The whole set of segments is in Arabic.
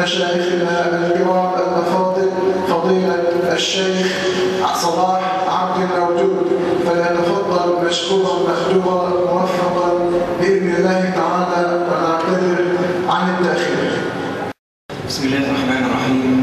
مشايخنا الكرام الأفاضل فضيلة الشيخ صلاح عبد الموجود، فليتفضل مشكورا مأجورا موفقا بإذن الله تعالى، ونعتذر عن التأخير. بسم الله الرحمن الرحيم.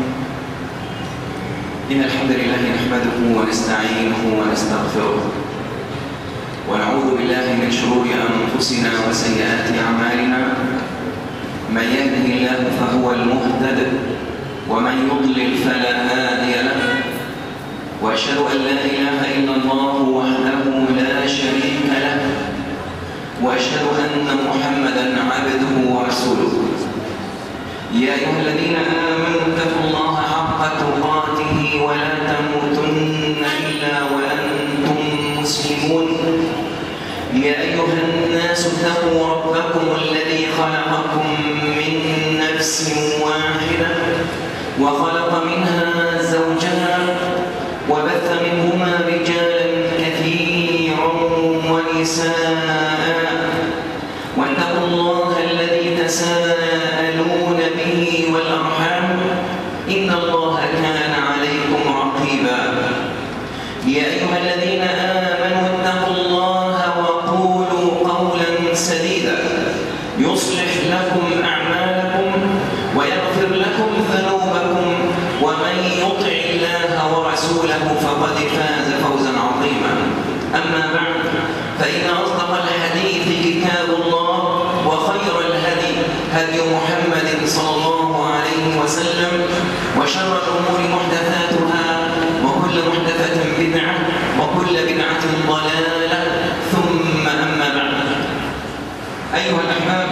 إن الحمد لله نحمده ونستعينه ونستغفره، ونعوذ بالله من شرور أنفسنا وسيئات أعمالنا. من يهده الله فهو المهتد، ومن يضلل فلا هادي له. وأشهد أن لا إله إلا الله وحده لا شريك له، وأشهد أن محمدًا عبده ورسوله. يا أيها الذين آمنوا اتقوا الله حق تقاته ولا تموتن إلا وأنتم مسلمون. يا أيها الناس اتقوا ربكم الذي خلقكم من نفس واحدة، وخلق منها زوجها، وبث منهما رجالا كثيرا ونساء. واتقوا الله الذي تساءلون به والأرحام، إن الله كان عليكم رقيبا. يا أيها الذين آمنوا اتقوا الله وقولوا قولا سديدا يصلح لكم أعمالكم ويغفر لكم ذنوبكم، ومن يطع الله ورسوله فقد فاز فوزا عظيما. أما بعد، فإن أصدق الحديث كتاب الله، وخير الهدي هدي محمد صلى الله عليه وسلم، وشر الأمور محدثاتها، وكل محدثة بدعة، وكل بدعة ضلالة، ثم أما بعد. أيها الأحباب،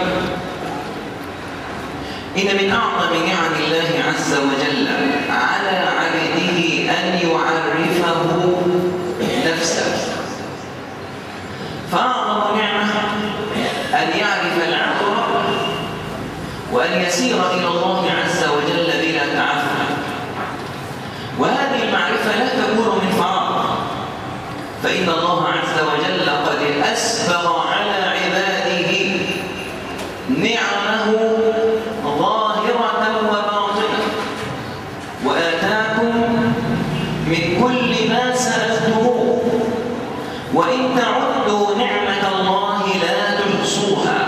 إن من أعظم نعم الله عز وجل على عبده أن يعرفه نفسه. فأعظم نعمة أن يعرف العبد ربه، وأن يسير إلى الله عز وجل بلا تعفف. وهذه المعرفة لا تكون من فراغ، فإن الله عز وجل قد أسبغ على عباده نعمه ظاهرة وباطنة، وآتاكم من كل ما سألتموه، وإن تعدوا نعمة الله لا تحصوها.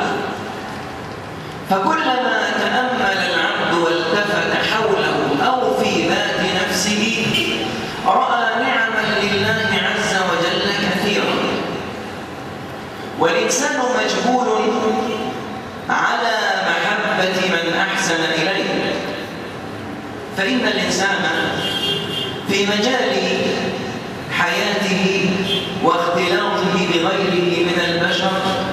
فكلما تأمل العبد والتفت حوله أو في ذات نفسه رأى نعما لله عز وجل كثيرا. والإنسان مجبول على محبة من أحسن إليه، فإن الإنسان في مجال حياته واختلاطه بغيره من البشر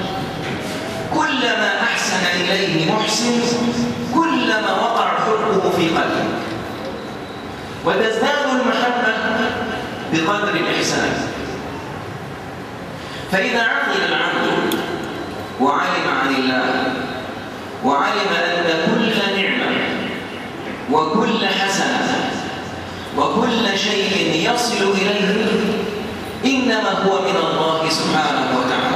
كلما أحسن إليه محسن كلما وقع حبه في قلبه، وتزداد المحبة بقدر الإحسان. فإذا عقل العبد وعلم عن الله، وعلم أن كل نعمة وكل حسنة وكل شيء يصل إليه إنما هو من الله سبحانه وتعالى.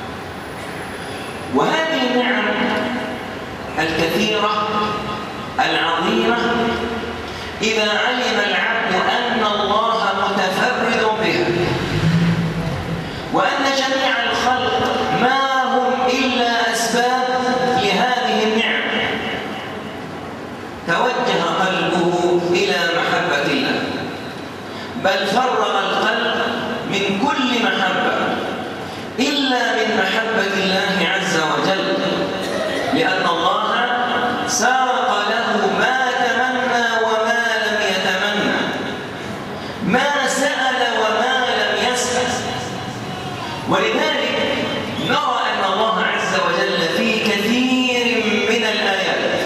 وهذه النعم الكثيرة العظيمة إذا علم العبد أن الله متفرد بها، وأن جميع الخلق ما هم إلا أسباب لهذه النعم، توجه قلبه إلى محبة الله، بل فرغ القلب من كل محبة إلا من محبة الله عز وجل، لأن الله ساق له ما تمنى وما لم يتمنى، ما سأل وما لم يسأل. ولذلك نرى أن الله عز وجل في كثير من الآيات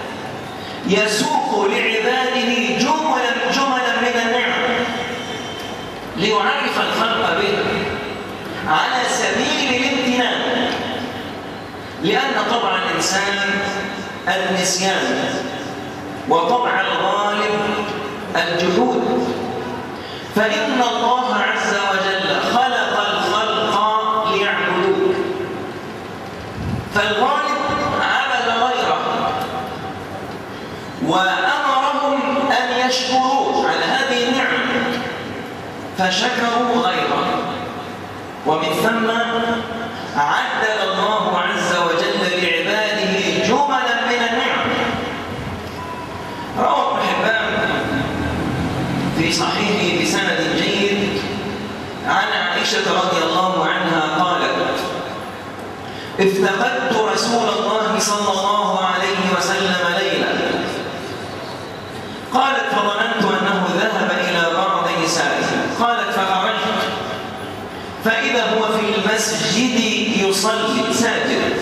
يسوق لعباده جملا من النعم ليعرف الخلق به على سبيل الامتنان، لأن طبع الإنسان النسيان، وطبع الغالب الجحود. فإن الله عز وجل خلق الخلق ليعبدوه، فالغالب عبد غيره، فشكروا غيره، ومن ثم عدل الله عز وجل لعباده جملا من النعم. روى ابن حبان في صحيحه بسند جيد عن عائشة رضي الله عنها قالت: افتقدت رسول الله صلى الله عليه وسلم ليلة، قالت فظننت أنه ذهب إلى بعض نسائه، قالت فخرجت فإذا هو في المسجد يصلي ساجد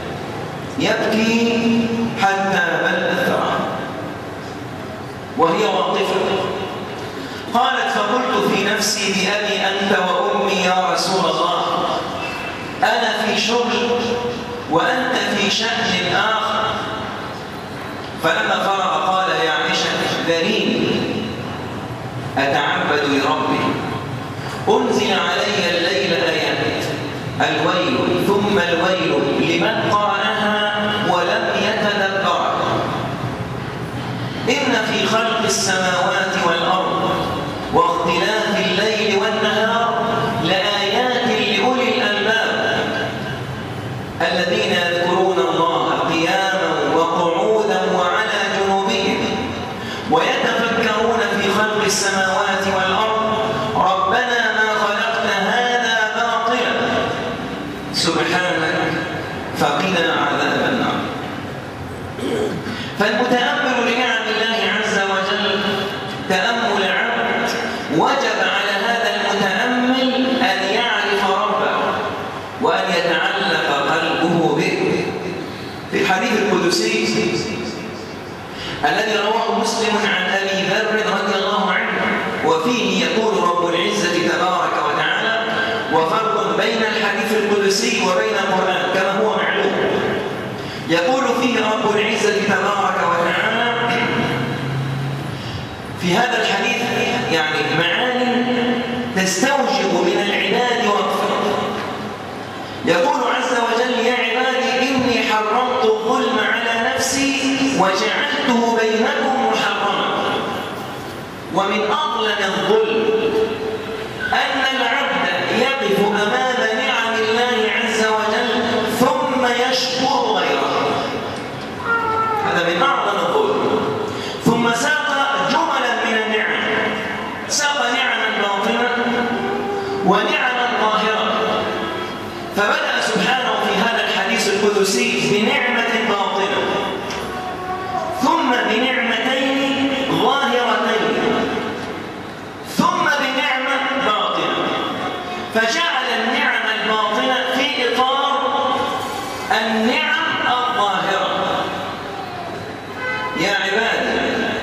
يبكي حتى بل أثره وهي واقفة. قالت فقلت في نفسي بأبي أنت وأمي يا رسول الله، أنا في شغل وأنت في شأن آخر. فلما فرغ قال: يا عائشة ذريني أتعبد لربي، أنزل علي الليل آيات الويل ثم الويل لمن قرأها ولم يتدبر، إن في خلق السماوات والأرض واختلاف الليل والنهار لآيات لأولي الألباب الذين يذكرون الله قياما وقعودا وعلى جنوبهم ويتفكرون في خلق السماوات والأرض ربنا ما خلقت هذا باطلا سبحانك فقنا عذاب النار. فالمتأمل لنعم الله عز وجل تأمل عبد وجب على هذا المتأمل أن يعرف ربه وأن يتعلق قلبه به. في الحديث القدسي الذي رواه مسلم عن أبي ذر رضي الله عنه، وفيه يقول رب العزة تبارك وتعالى، وفرق بين الحديث القدسي وبين القرآن كما هو معلوم، يقول فيه رب العزة تبارك وتعالى في هذا الحديث يعني معاني تستوجب من العباد وقفا. يقول عز وجل: يا عبادي إني حرمت الظلم على نفسي وجعلته بينكم محرما. ومن أظلم الظلم أن العبد يقف أمام نعم الله عز وجل ثم يشكر غيره، هذا من أعظم الظلم. ثم ساق جملا من النعم، ساق نعما باطنة ونعما ظاهرة، فبدأ سبحانه في هذا الحديث القدسي بنعمة باطنة ثم بنعمتين ظاهرتين ثم بنعمة باطنة، فجعل النعم الباطنة في إطار النعم الظاهرة. يا عبادي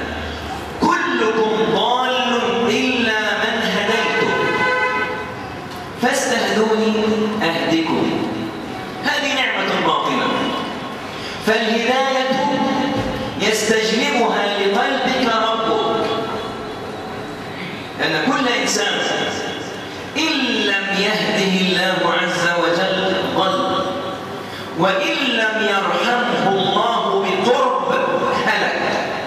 كلكم ضال إلا من هديته فاستهدوني أهدكم، هذه نعمة باطنة. فالهداية يستجلبها لقلبك ربك، لأن كل إنسان إن لم يهده الله عز وجل ضل، وإن لم يرحمه الله بقرب هلك.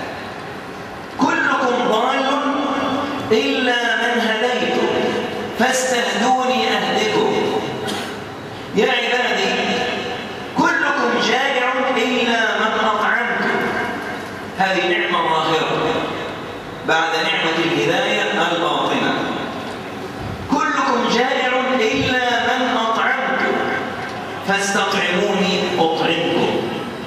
كلكم ضال إلا من هديته فاستهدوني أهدكم. يا عبادي كلكم جائع إلا من أطعمته، هذه نعمة ظاهرة بعد نعمة الهداية الباطنة. كلكم جائع إلا من أطعمته فاستطعموني أطعمكم.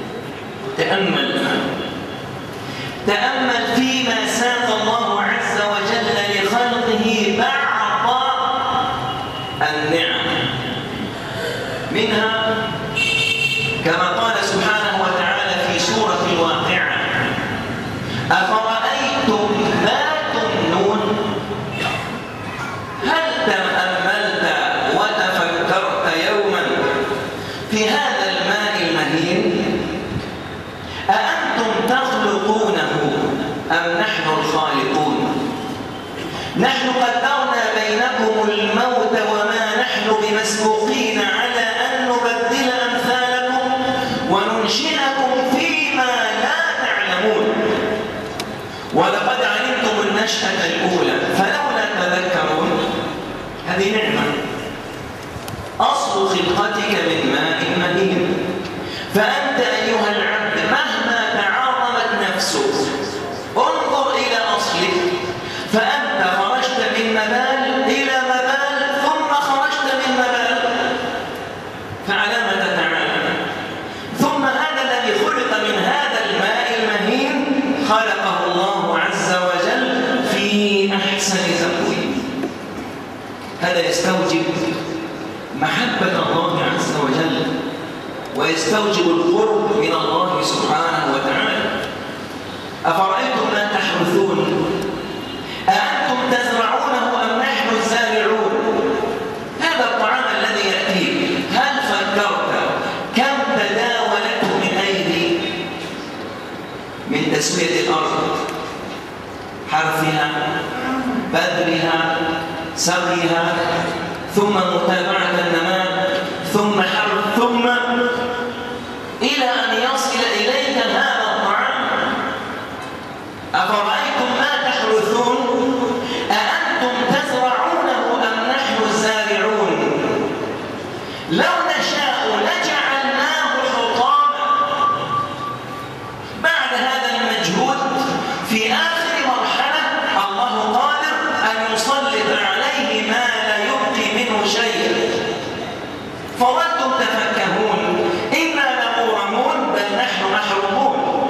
تأمل فيما ساق الله عز وجل لخلقه بعض النعم، منها كما قال سبحانه وتعالى في سورة الواقعة: أفرأيتم ما تمنون. هل تأملت وتفكرت يوما في هذا الماء المهين؟ أأنتم تخلقونه أم نحن الخالقون؟ نحن قدرنا بينكم الموت وما نحن بمسبوقين على أن نبدل أمثالكم وننشئكم فيما لا تعلمون، ولقد علمتم النشأة الأولى فلولا تذكرون. يستوجب محبة الله عز وجل ويستوجب القرب من الله سبحانه وتعالى. أفرأيتم ما تحرثون أأنتم تزرعونه أم نحن الزارعون؟ هذا الطعام الذي يأتيك هل فكرت كم تداولته من أيدي من تسوية الأرض، حرثها، بذرها، سقيها، ثم متابعة النماء، ثم حرث، ثم إلى أن يصل إليك هذا الطعام. أفرأيتم ما تحرثون أأنتم تزرعونه أم نحن الزارعون؟ لو نشاء لجعلناه حطاما. بعد هذا المجهود في آخر مرحلة الله قادر أن يسلط عليه ما لا يبقي منه شيء. فظلتم تفكهون إنا لمغرمون بل نحن محرومون.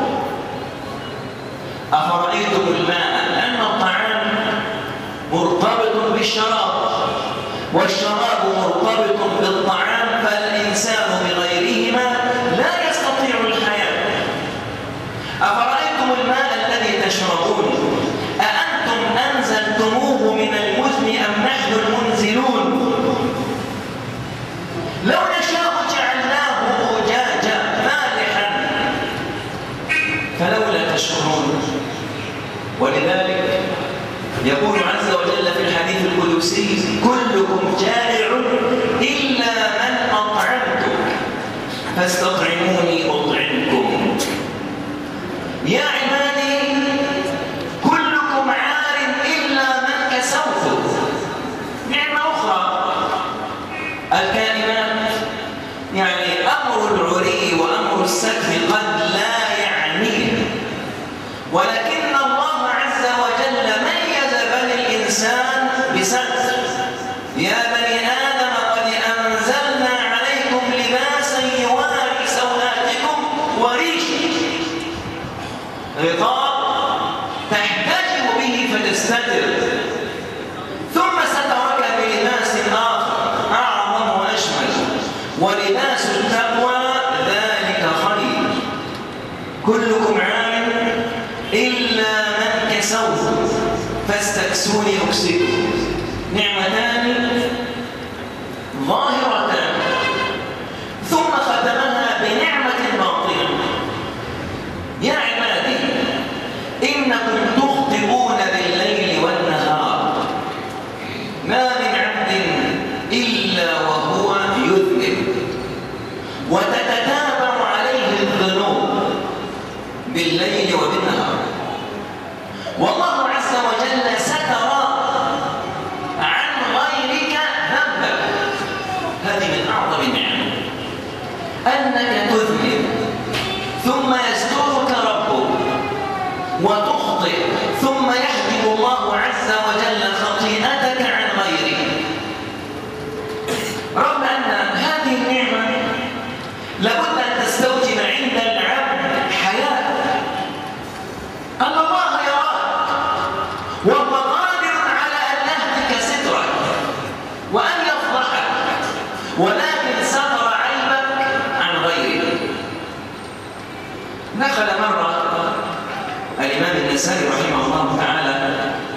أفرأيتم الماء لأن الطعام مرتبط بالشراب والشراب مرتبط بالطعام، فالإنسان بغيرهما لا يستطيع الحياة. أفرأيتم الماء الذي تشربون أأنتم أنزلتموه من المزن أم نحن المنزلون؟ لو نشاء جعلناه أجاجا مالحا فلولا تشكرون. ولذلك يقول عز وجل في الحديث القدسي كلكم جائع إلا من أطعمتم فاستطعموني أطعمكم. يا عبادي كلكم عار إلا من كسوت. نعمة أخرى الكلمات، يعني أمر العري وأمر السكن قد لا يعنيه، ولكن الله عز وجل ميز بني الإنسان بستر. يا بني آدم قد أنزلنا عليكم لباسا يواري سوآتكم وريشا، غطاء تحتجب به فتستتر، ثم سترك بلباس آخر أعظم وأشمل، ولباس التقوى ذلك خير. كلكم عار إلا من كسوت فاستكسوني أكسكم. نعمتان ظاهرتان ثم ختمها بنعمة باطنة. يا عبادي إنكم تخطئون بالليل والنهار، ما من عبد إلا وهو يذنب وتتتابع عليه الذنوب بالليل وبالنهار، والله عز وجل ستر عن غيرك ذنبك. هذه من أعظم النعم أنك تذنب ثم يسترك ربك وتخطئ ثم يحجب الله عز وجل خطيئتك عن غيرك. رغم أن هذه النعمة لابد أن تستوجب عند العبد حياة، أن الله يراك وهو قادر على أن يهتك سترك وأن يفضحك، ولكن ستر عيبك عن غيرك. دخل مرة الإمام النسائي رحمه الله تعالى،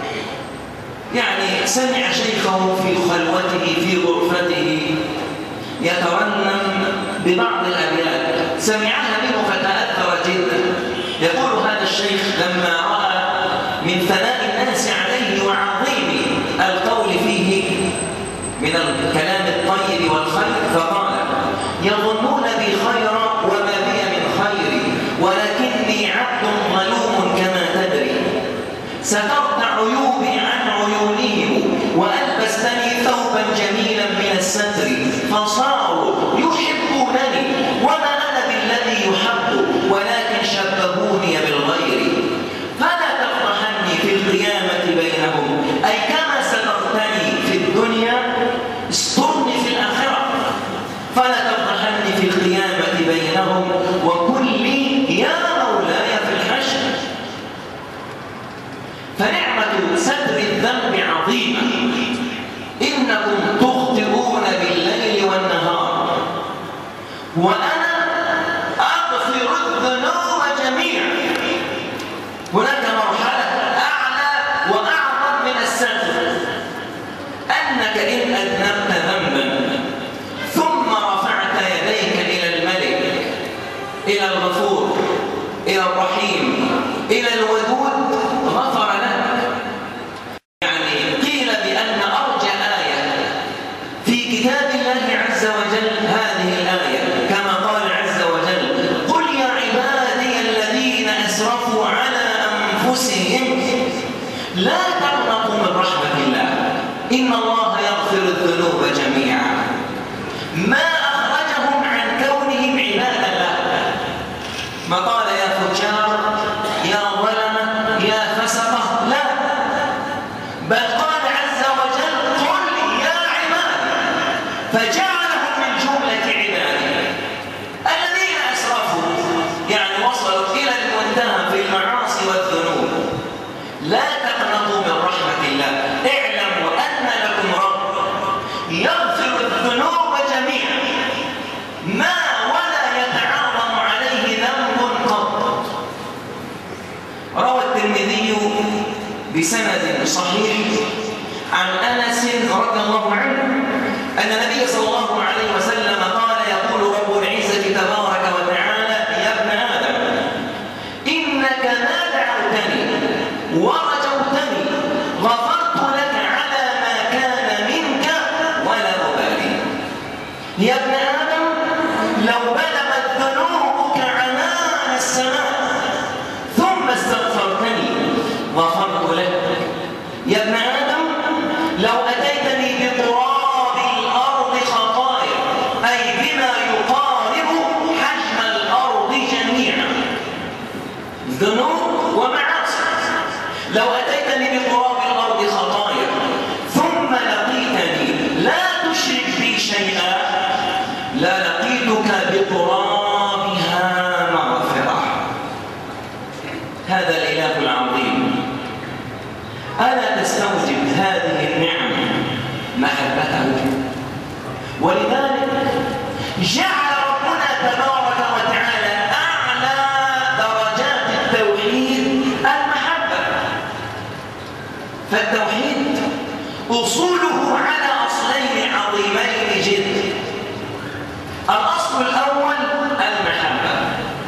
يعني سمع شيخه في خلوته في غرفته يترنم ببعض الأبيات، سمعها منه فتأثر جدا. يقول هذا الشيخ لما رأى من ثناء الناس عليه وعظيم القول فيه من الكلام الطيب والخير فقال: يظنون بي خيرا وما بي من خير، ولكني عبد ظلوم كما تدري، سترت عيوبي عن عيونهم وألبستني ثوبا جميلا من الستر، فصاروا يحبونني وما أنا بالذي يحب، ولكن شبهوني بالغير. فلا تفضحني في القيامة بينهم، أي كما سترتني في الدنيا استرني في الآخرة. فلا تفضحني في القيامة بينهم وكن لي يا مولاي في الحشر. فنعمة ستر الذنب عظيمة. إنكم إلى الرحيم إلى الودود غفر لك. يعني قيل بأن أرجى آية في كتاب الله عز وجل هذه الآية، كما قال عز وجل: قل يا عبادي الذين أسرفوا على أنفسهم لا تقنطوا من رحمة الله إن الله يغفر الذنوب جميعا. ما أخرجهم عن كونهم عباد الله، ما قال يا فجار يا ظلمة يا فسقة، لا، بل قال عز وجل: قل يا عبادي، فجعلهم من جملة عباده الذين أسرفوا، يعني وصلوا إلى المنتهى في المعاصي والذنوب. لا تقنطوا من رحمة الله، اعلموا أن لكم رب يغفر الذنوب جميعا، ما ولا يتعاظم عليه ذنب قط. روى الترمذي بسند صحيح عن أنس رضي الله عنه أن النبي صلى الله عليه وسلم قال: يقول رب العزة تبارك وتعالى: يا ابن آدم إنك ما دعوتني ورجوتني غفرت لك على ما كان منك ولا أبالي. يا ابن آدم لو بلغت ذنوبك عنان السماء ثم استغفرتني غفرت لك. يا ابن آدم لو أتيتني بقراب الأرض خطايا، أي بما يقارب حجم الأرض جميعا، ذنوب ومعاصي، لو أتيتني بقراب الأرض خطايا ثم لقيتني لا تشرك بي شيئا للقيتك بقرابها مغفرة. هذا الإله العظيم، ألا تستوجب هذه النعم محبته؟ ولذلك جعل ربنا تبارك وتعالى أعلى درجات التوحيد المحبة. فالتوحيد أصوله على أصلين عظيمين جدا. الأصل الأول المحبة،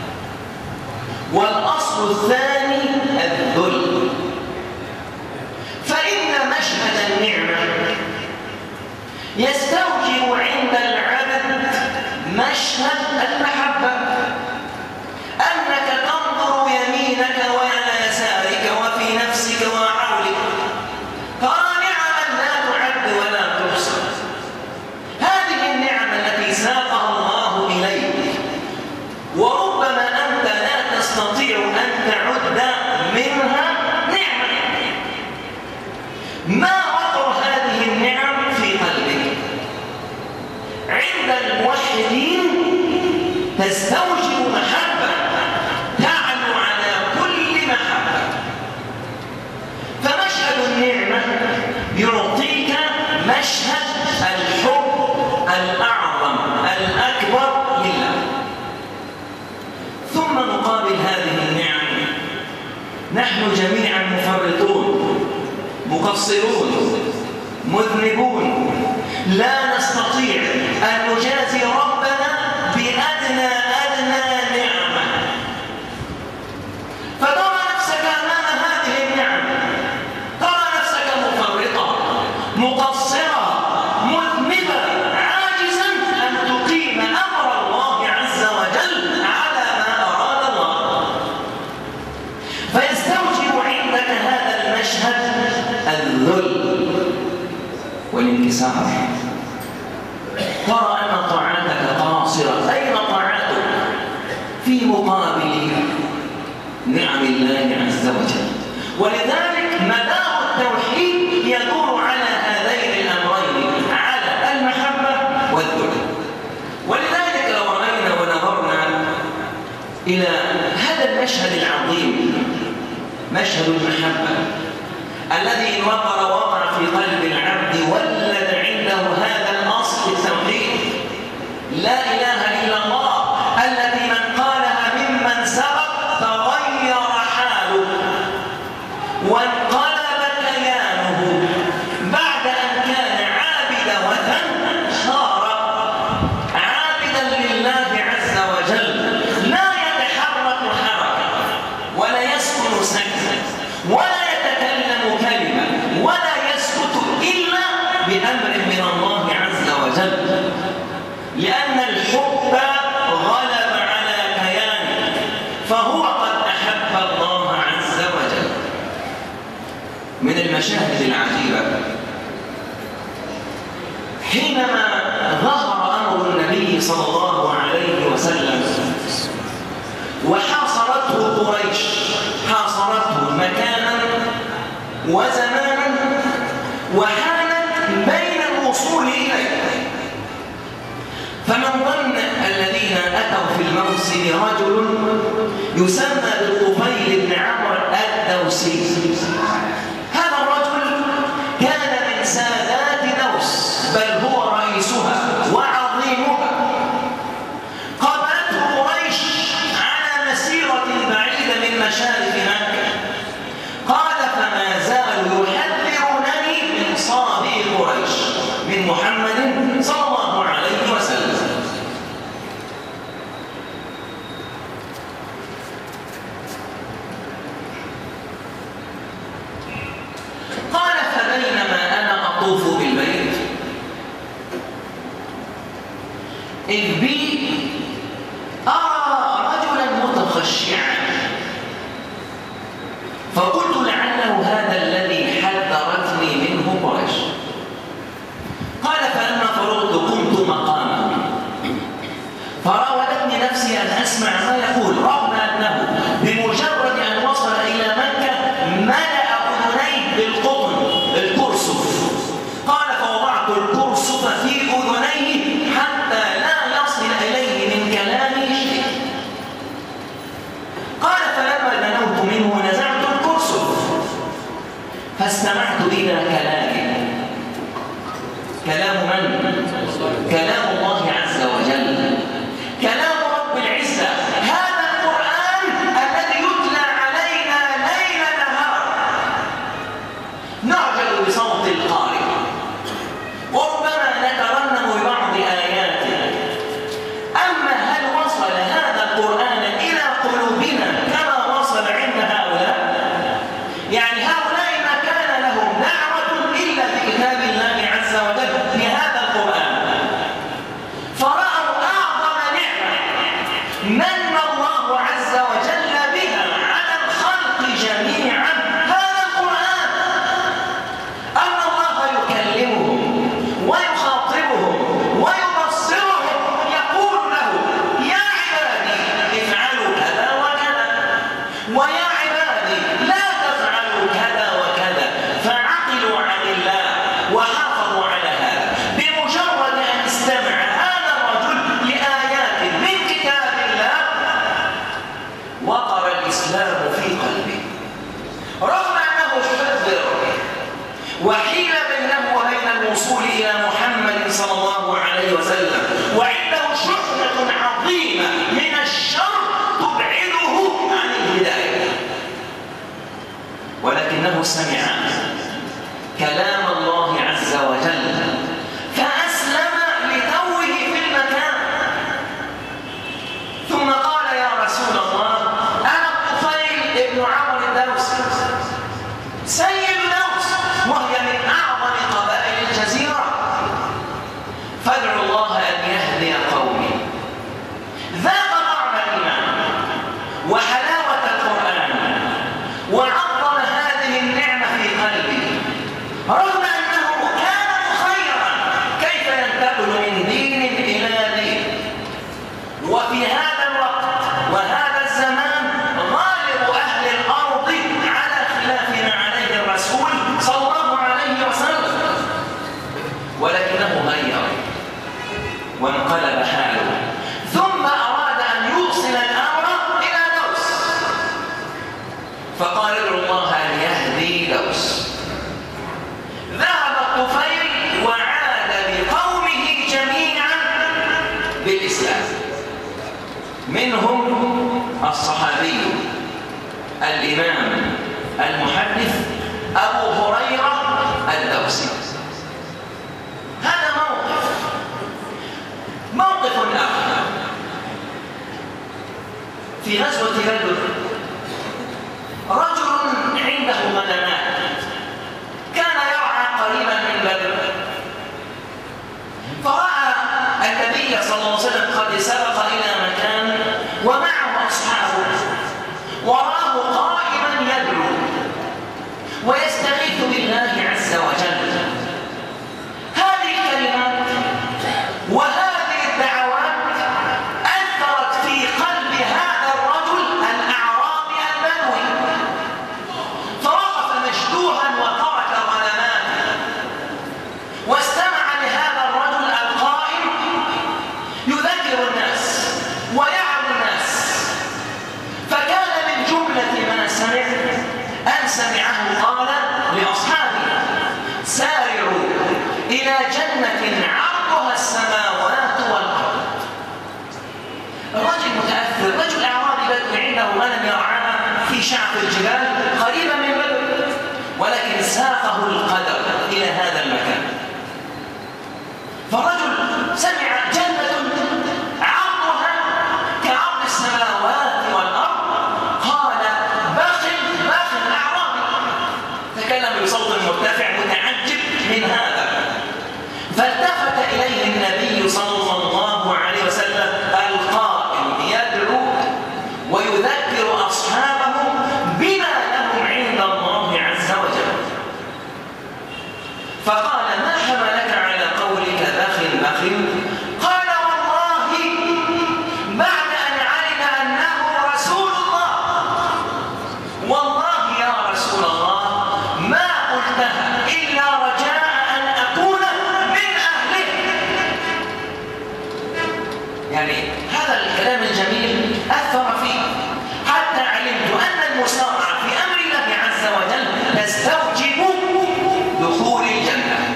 والأصل الثاني الذل. فإن مشهد النعمة يستوجب عند العبد مشهد المحبة، أنك تنظر يمينك وإلى يسارك وفي نفسك وعولك، ترى نعما لا تعد ولا تحصى. هذه النعمة التي ساقها الله إليك، وربما أنت لا تستطيع أن تعد منها نعمة. ما وقر هذه النعم في قلبك؟ عند الموحدين تستوجب محبة تعلو على كل محبة. فمشهد النعمة يعطيك مشهد الحب الأعظم الأكبر لله. ثم مقابل هذه النعم نحن جميعا مفرطون مقصرون مذنبون، لا نستطيع أن نجازي ربنا بأدنى نعمة. فترى نفسك أمام هذه النعمة، ترى نفسك مفرطا مقصرا مذنبا عاجزا أن تقيم أمر الله عز وجل على ما أراد الله. فيستوجب عندك هذا المشهد الذل والانكسار. ترى أن طاعتك قاصرة. أين طاعتك؟ في مقابل نعم الله عز وجل. ولذلك مدار التوحيد يدور على هذين الأمرين، على المحبة والذل. ولذلك لو رأينا ونظرنا إلى هذا المشهد العظيم، مشهد المحبة الذي وقع في قلب العبد، ولد عنده هذا الأصل التوحيد، لا إله إلا الله، التي من قالها ممن سبق تغير حاله وانقلب كيانه. بعد أن كان عابد وثن صار عابدا لله عز وجل، لا يتحرك حركة يكسر سكتة ولا يتكلم كلمة ولا يسكت إلا بأمر من الله عز وجل، لأن الحب غلب على كيانه فهو قد أحب الله عز وجل. من المشاهد العجيبة حينما ظهر أمر النبي صلى الله عليه وسلم وحاصرته قريش، حاصرته مكانا وزمانا وحالت بين الوصول إليه، فمن ضمن الذين أتوا في الموسم رجل يسمى بالطفيل بن عمرو الدوسي. هذا الرجل كان من سادات دوس، بل هو رئيسها وعظيمها. قابلته قريش على مسيرة بعيدة من مشارف مكة، قال فما زالوا يحذرونني من صابي قريش، من محمد صلى الله عليه وسلم. قال فبينما أنا أطوف بالبيت إذ بي أرى رجلا متخشعا، فقلت لعله هذا الذي حذرتني منه قريش. قال فلما فرغت قمت مقاما فراودتني نفسي أن أسمع ما يقول، رغم أنه بمجرد أن وصل إلى مكة ملأ أذنيه بالقطن الكرسف. قال فوضعت الكرسف في أذنيه حتى لا يصل إليه من كلامه شيء. قال فلما دنوت منه نزعت الكرسف فاستمعت إلى كلامه. كلام من؟ كلام الله عز وجل، كلام رب العزة. هذا القرآن الذي يتلى علينا ليل نهار، نعجل بصوت القارئ وربما نترنم ببعض آياته. أما هل وصل هذا القرآن إلى قلوبنا كما وصل عند هؤلاء؟ يعني هؤلاء ما كان لهم دعوة إلا بكتاب الله عز وجل بهذا القرآن، فرأوا أعظم نعمة من الله عز وجل بها على الخلق جميعا هذا القرآن، أن الله يكلمهم ويخاطبهم ويبصرهم، يقول لهم يا عبادي افعلوا كذا وكذا، ويا عبادي لا تفعلوا كذا وكذا، فعقلوا عن الله وحافظوا على هذا. بمجرد أن استمع هذا الرجل لآيات من كتاب الله وقر الإسلام في قلبه، رغم أنه حذر وحيل بينه وبين الوصول إلى محمد صلى الله عليه وسلم، وعنده شحنة عظيمة من الشر تبعده عن الهداية، ولكنه سمع كلام الله عز وجل فأسلم لتوه في المكان. ثم قال يا رسول الله أنا الطفيل بن عمرو الدوسي سيد دوس، وهي من أعظم قبائل الجزيرة، فادعوا الله أن يهدي قومي. ذاق طعم الإيمان وحلاوة القرآن وعظم هذه النعمة في قلبه، رغم أنه كان مخيرا كيف ينتقل من دين إلى دين. وفي هذا الوقت وهذا الزمان غالب أهل الأرض على خلاف ما عليه الرسول صلى الله عليه وسلم، ولكنه غير وانقلب حاله، ثم أراد أن يوصل الأمر إلى دوس، فقال ادعوا الله أن يهدي دوس. ذهب الطفيل وعاد بقومه جميعا بالإسلام، منهم الصحابي الإمام المحدث أبو هريرة الدوسي. هذا موقف آخر في غزوة بدر. رجل ويستغيث بالله عز وجل. هذه الكلمات وهذه الدعوات أثرت في قلب هذا الرجل الأعرابي البدوي، فوقف مشدوها وترك غنماته واستمع لهذا الرجل القائم يذكر الناس ويعظ الناس. فكان من جملة ما سمع أن سمعه قال لأصحابه: سارعوا إلى جنة عرضها السماوات والأرض. الرجل متأثر، رجل أعرابي بدوي عنده غنم يرعاها في شعب الجبال قريبا من بدو، ولكن ساقه القدر إلى هذا المكان. فالرجل سمع جنة عرضها كعرض السماوات والأرض، قال: بخ أعرابي. تكلم بصوت مرتفع متعجب من هذا. فالتفت إليه النبي صلى الله عليه وسلم القائم يدعو ويذكر أصحابه بما لهم عند الله عز وجل، فقال: ما حملك على قولك بخ؟ قال: والله بعد أن علم أنه رسول الله، والله يا رسول الله ما قلتها إلا رجاء أن أكون من أهله. يعني هذا الكلام الجميل أثر فيه، حتى علمت أن المسارعة في أمر الله عز وجل تستوجب دخول الجنة.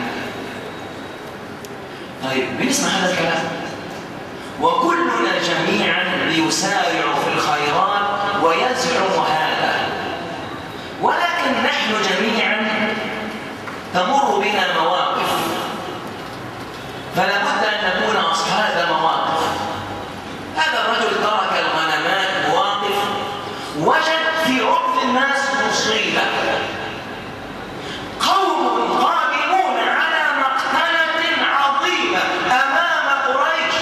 طيب، بنسمع هذا الكلام وكلنا جميعا يسارع في الخيرات ويزعم هذا، ولكن نحن جميعا تمر بنا مواقف، فلا بد أن نكون أصحاب مواقف. هذا الرجل ترك الغنمات مواقف، وجد في عرف الناس مصيبة. قوم قادمون على مقتلة عظيمة أمام قريش.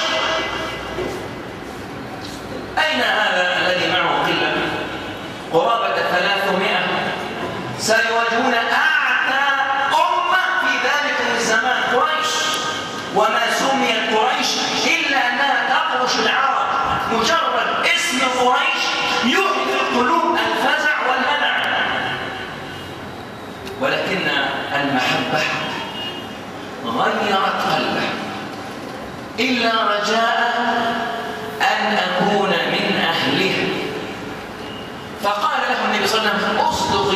أين هذا الذي معه قلة؟ قرابة 300 سيواجهون أعتى أمة في ذلك الزمان، قريش. وما سميت قريش إلا أنها تقرش العرب. مجرد اسم قريش يحدث قلوب الفزع والهلع. ولكن المحبة غيرت قلبه، إلا رجاء أن أكون من أهله. فقال له النبي صلى الله عليه وسلم: اصدق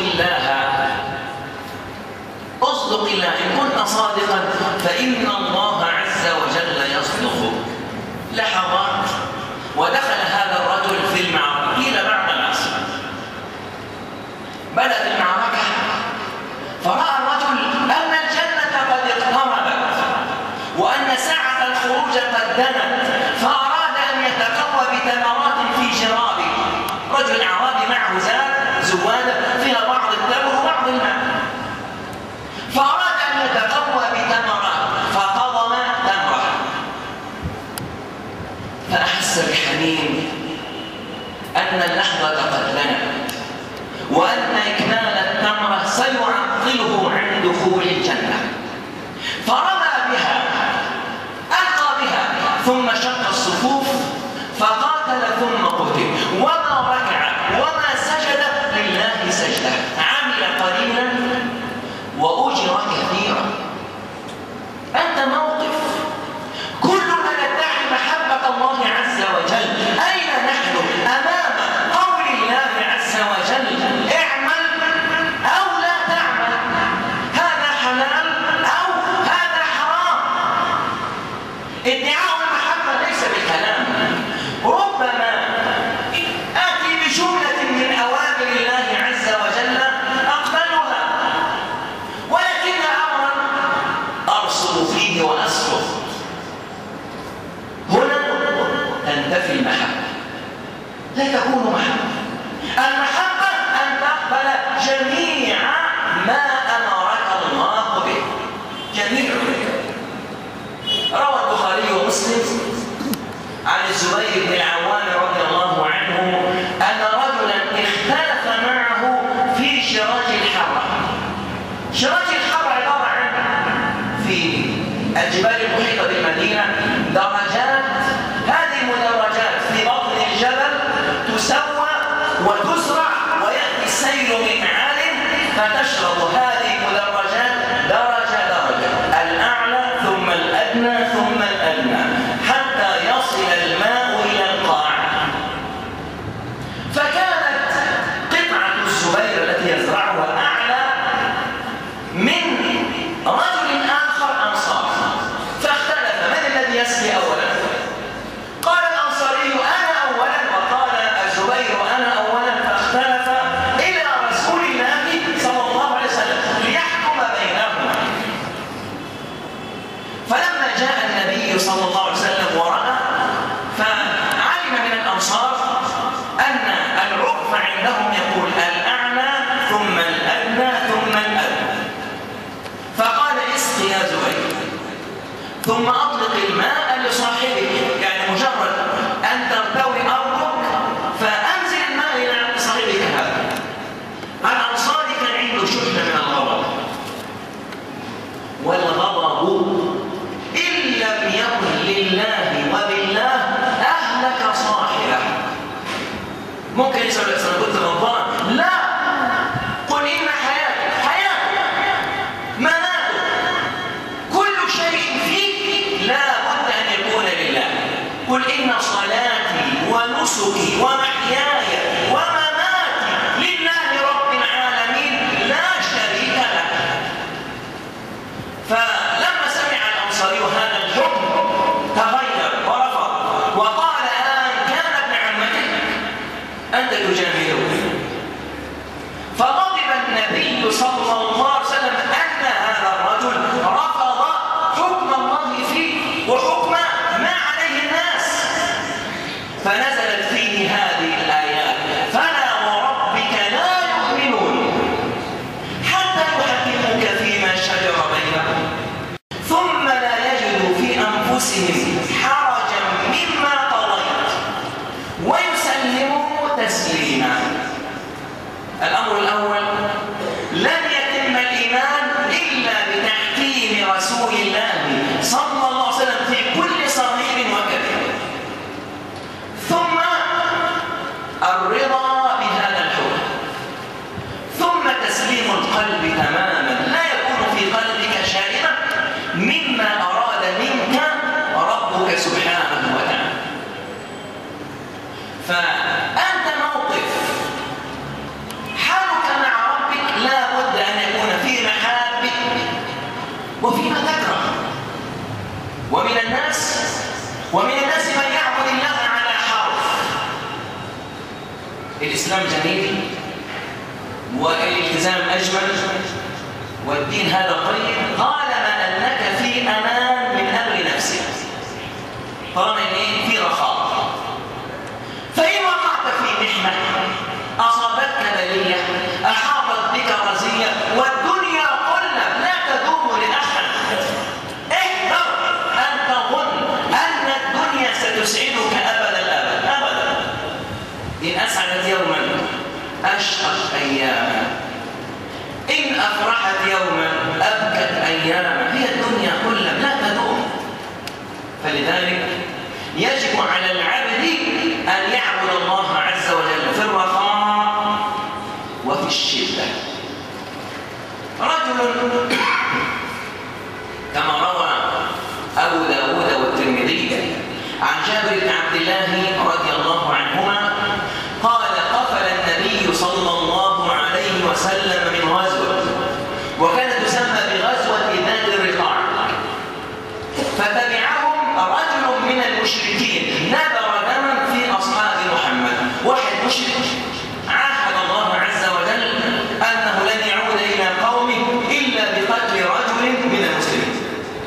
الله، إن كنت صادقا فإن الله عز وجل يصدقك. لحظات ودخل هذا الرجل في المعركة. قيل بعد العصر بدأت المعركة، فرأى الرجل أن الجنة قد اقتربت وأن ساعة الخروج قد دنت، فأراد أن يتقوى بتمرات في جرابه. رجل أعرابي معه زوادة فيها بعض التمر وبعض الماء، فأراد أن يتقوى بتمرات فقضم تمرة، فأحس بحنين أن اللحظة قد دنت وأن إكمال التمرة سيعطله عن دخول الجنة، فرمى بها، ألقى بها، ثم شق الصفوف فقاتل ثم قتل، وما ركع وما سجد لله سجدة، عمل قليلا وأجر كثيرا. أنت موقف كلنا ندعي محبة الله عز وجل، أين نحن أمام قول الله عز وجل: اعمل أو لا تعمل، هذا حلال أو هذا حرام. ادعاء المحبة ليس بالكلام، ربما آتي بجملة من أوامر الله عز وجل أقبلها، ولكن أمرا أرسل فيه وأسقط. هنا تنتفي المحبة، لا تكون محبة. المحبة أن فتشرب هذه المدرجات درجة درجة، الأعلى ثم الأدنى ثم الأدنى، حتى يصل الماء إلى القاع. فكانت قطعة الزبير التي يزرعها أعلى من رجل آخر أنصار، فاختلف من الذي يسقي أولا. قال الأنصاري أنا أولا، وقال الزبير أنا أولا، فاختلف إلى رسول الله صلى الله عليه وسلم ليحكم بينهما. فلما جاء النبي صلى الله عليه وسلم ورأى، فعلم من الأنصار أن العرف عندهم يقول الأعلى ثم الأدنى ثم الأدنى. فقال اسقي يا زبير ثم أطلق الماء لصاحبك، يعني مجرد أن ترتوي أرضك فأنزل الماء إلى صاحبك هذا. الأنصاري كان عنده شحنة من الغضب، والغضب إن لم يكن لله وبالله أهلك صاحبه. ممكن يسأل لك أنا كنت غضبان؟ لا، قل إن حياتك مماتك كل شيء فيك لا بد أن يكون لله. قل إن صلاتي ونسكي ومحياي ومماتي لله رب العالمين لا شريك له. فلما سمع الأنصاري هذا الحكم تغير ورفض وقال كان ابن عمتك أنت تجامله. فغضب النبي صلى الله عليه وسلم أن هذا الرجل رفض حكم الله فيه وحكم ما عليه الناس، فنزلت فيه هذه الآيات: فلا وربك لا يؤمنون حتى يحكموك فيما شجر بينهم ثم لا يجدوا في أنفسهم حرجا مما قضيت ويسلموا تسليما. الأمر الأول: لن يتم الإيمان إلا بتحكيم رسول الله صلى الله عليه وسلم في كل صغير وكبير، ثم الرضا بهذا الحكم، ثم تسليم القلب تماما، لا يكون في قلبك شيئا مما أراد منك ربك سبحانه وتعالى. فأنت موقف حالك مع ربك لا بد أن يكون في محابك وفيما تكره. ومن الناس من يعبد الله على حرف. الإسلام جميل والالتزام أجمل والدين هذا طيب طالما أنك في أمان من أمر نفسك، طالما أنك في رخاء. فإن وقعت في محنة، أصابتك بلية، أحاطت بك رزية والدنيا قلة لا تدوم لأحد، احذر أن تظن أن الدنيا ستسعدك أبدا الأبد أبدا. إن أسعدت يوما أشقت أياما، إن أفرحت يوما أبكت أياما. هي الدنيا كلها لا تدوم. فلذلك يجب على العبد أن يعبد الله عز وجل في الرخاء وفي الشدة. رجل كما روى أبو داود والترمذي عن جابر بن عبد الله رضي الله عنهما قال: قفل النبي صلى الله عليه وسلم من غزوة، وكانت تسمى بغزوة ذات الرقاع، فتبعهم رجل من المشركين نذر دما في أصحاب محمد. واحد مشرك عاهد الله عز وجل أنه لن يعود إلى قومه إلا بقتل رجل من المسلمين.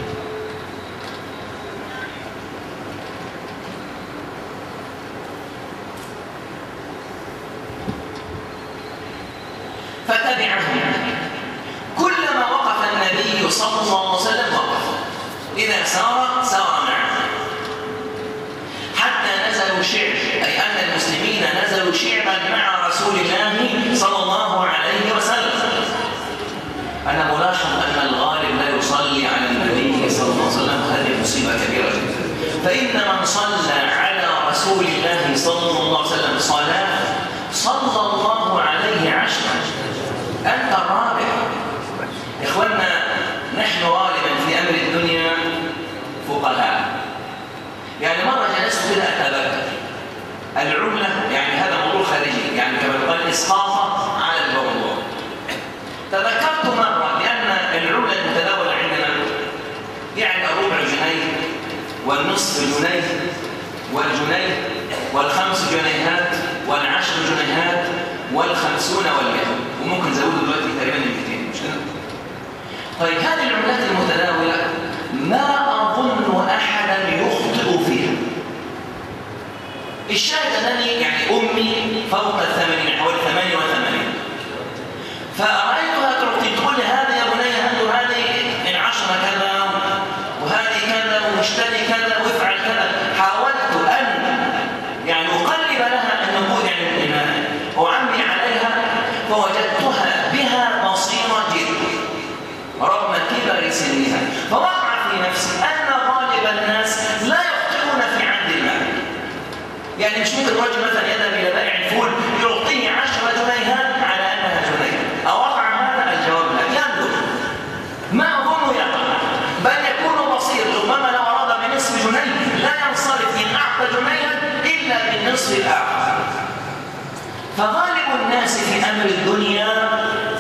فتبعهم، كلما وقف النبي صلى الله عليه وسلم وقف، إذا سار معه، حتى نزلوا شعب، أي أن المسلمين نزلوا شعبا مع رسول الله صلى الله عليه وسلم. أنا ملاحظ أن الغالب لا يصلي على النبي صلى الله عليه وسلم، هذه مصيبة كبيرة جدا. فإن من صلى على رسول الله صلى الله عليه وسلم صلاة صلى الله عليه عشرا. أنت العملة يعني هذا موضوع خارجي، يعني كما يقال إسقاطا على الموضوع. تذكرت مرة بأن العملة المتداولة عندنا يعني ربع جنيه والنصف جنيه والجنيه والخمس جنيهات والعشر جنيهات والخمسون والمئة، وممكن زودوا دلوقتي تقريبا 200، مش كده؟ طيب هذه العملات المتداولة ما أظن أحدا يخطئ فيها. الشاهد أنني يعني أمي فوق 80 حوالي 88، فرأيتها تعطي تقول لي هذا يا بني هذه العشرة كذا وهذه كذا واشتري كذا وافعل كذا. حاولت أن يعني أقلب لها النقود يعني أعمي عليها، فوجدتها بها بصيرة جدا رغم كبر سنها. فوقع في نفسي أن غالب الناس لا يخطئون في عد المال. يعني مش ممكن رجل مثلا يذهب إلى بائع الفول يعطيه 10 جنيهات على أنها جنيه. أوقع هذا؟ الجواب لا، ينظر. ما أظن يقع، بل يكون بصير. ربما لو أراد بنصف جنيه لا ينصرف إن أعطى جنيها إلا بالنصف الآخر. فغالب الناس في أمر الدنيا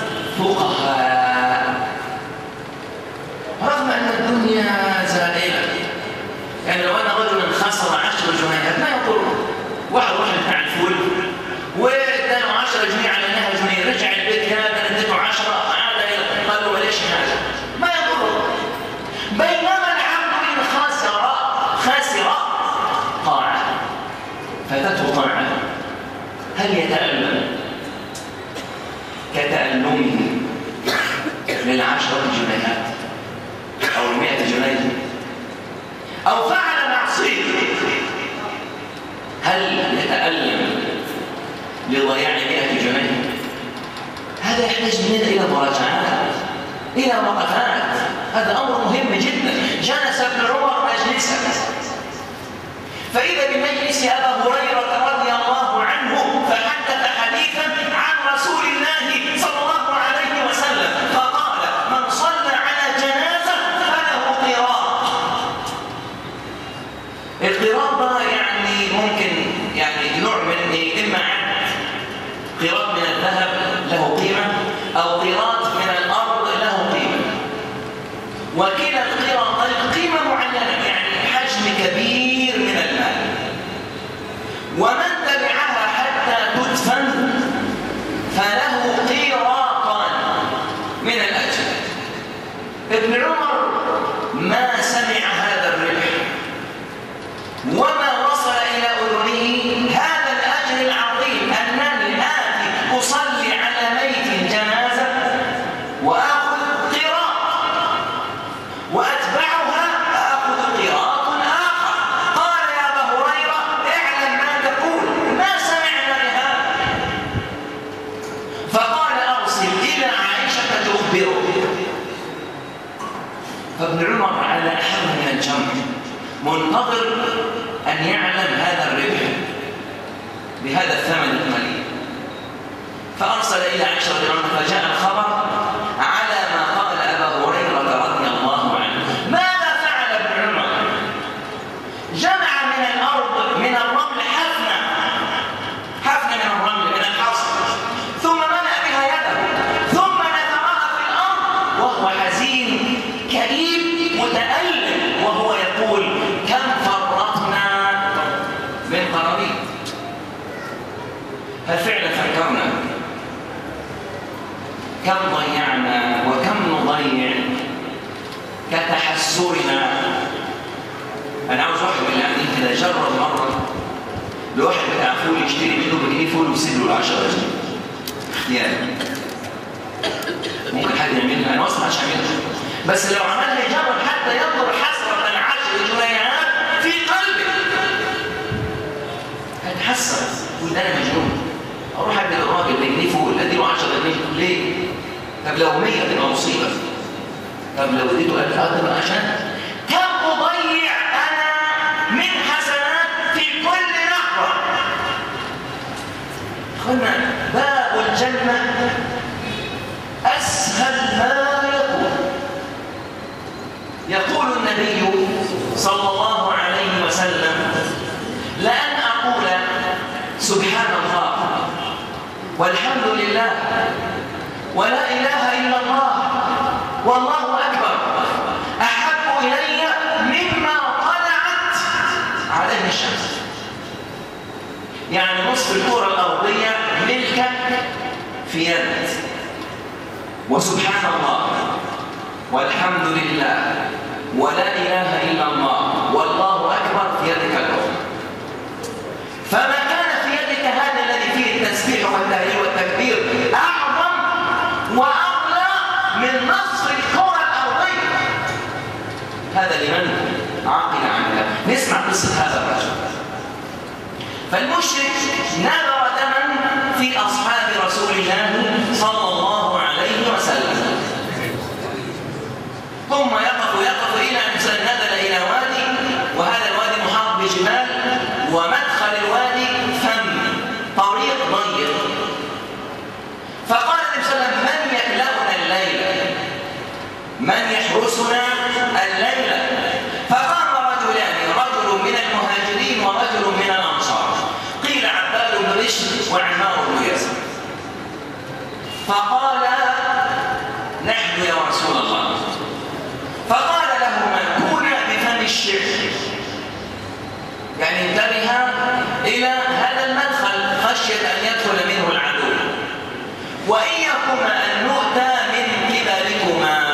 فقهاء، رغم أن الدنيا زائلة. يعني لو أن رجلا خسر 10 جنيهات ما يضره. واحد راح بتاع الفول واداله 10 جنيه على انها جنيه، رجع البيت هذا اديته 10 عاد قال له ماليش حاجه، ما يضره. بينما العبد ان خسر طاعه فاتته طاعه، هل يتألم كتألمه لل10 جنيهات او 100 جنيه او فعل معصيه؟ هل يتألم لضياع 100 جنيه؟ هذا يحتاج مننا إلى مراجعات، إلى وقفات. هذا أمر مهم جدا. جلس ابن عمر مجلسا، فإذا بمجلس أبا هريرة رضي الله عنه فحدث حديثا عن رسول الله صلى الله عليه وسلم، فقال: من صلى على جنازة فله قراط. القراط ده يعني ممكن يعني نوع من إما قراط من الذهب له قيمة أو قراط من الأرض له قيمة، وكلا القراط القيمة معينة يعني حجم كبير من المال، ومن تبعها حتى تدفن فله قراطان من الأجر. ابن عمر ما سمع هذا الربح وما وصل إلى أذنه هذا الأجر العظيم، أنني آتي أصلي على ميت جنازة وآخذ قراط وأتبعها آخذ قراط آخر. قال يا أبا هريرة اعلم ما تقول، ما سمعنا بهذا. فقال: أرسل إلى عائشة تخبره. فابن عمر على أحد من الجمع منتظر أن يعلم هذا الربح بهذا الثمن القليل، فأرسل إلى عائشة رضي الله عنها فجاء الخبر على ما قال أبا هريرة رضي الله عنه. ماذا فعل ابن عمر؟ جمع من الأرض من الرمل حفنة من الرمل من الحصى، ثم ملأ بها يده ثم نثرها في الأرض وهو حزين كئيب متألم، وهو يقول: كم فرطنا من قرابيط. هل فعلا فكرنا كم ضيعنا وكم نضيع كتحسرنا؟ أنا عاوز واحد من اللي قاعدين كده جرب مرة لواحد بتاع فول يشتري منه بجنيه فول ويسيب له 10 جنيه. يعني ممكن حد يعملها؟ أنا أصلا مش هعملها، بس لو عملها يجرب حتى ينظر حسرة 10 جنيهات في قلبه، هتحسر يقول ده أنا مجنون. أروح أدي للراجل بجنيه فول أديله 10 جنيه ليه؟ طب لو 100 تبقى مصيبة، طب لو اديته 1000 تبقى عشان كم أضيع أنا من حسنات في كل لحظة. أخوانا باب الجنة أسهل ما يقول النبي صلى الله عليه وسلم: لأن أقول ولا إله إلا الله والله أكبر أحب إلي مما طلعت عليه الشمس. يعني نصف الكرة الأرضية ملكك في يد، وسبحان الله والحمد لله ولا إله إلا الله والله أكبر في يدك الأخرى. فما كان في يدك هذا الذي فيه التسبيح والتهليل والتكبير أعظم وأغلى من نصف الكرة الأرضية. هذا لمن عقل عنك. نسمع قصة هذا الرجل. فالمشرك نذر دما في أصحاب رسول الله صلى الله عليه وسلم، ثم يقف إلى أن نزل إلى وادي، وهذا الوادي محاط بجبال، ومدخل الوادي فم طريق ضيق. فقال النبي صلى الله عليه وسلم: من يكلأنا الليل؟ من يحرسنا الليل؟ فقام رجلان، رجل من المهاجرين ورجل من الأنصار، قيل عباد بن بشر وعمار بن ياسر. فقال: نحن يا رسول الله. فقال لهما: كونا بفم الشعر، يعني انتبه إلى هذا المدخل خشية أن يدخل منه العدو، وإياكما أن نؤتى من قبلكما.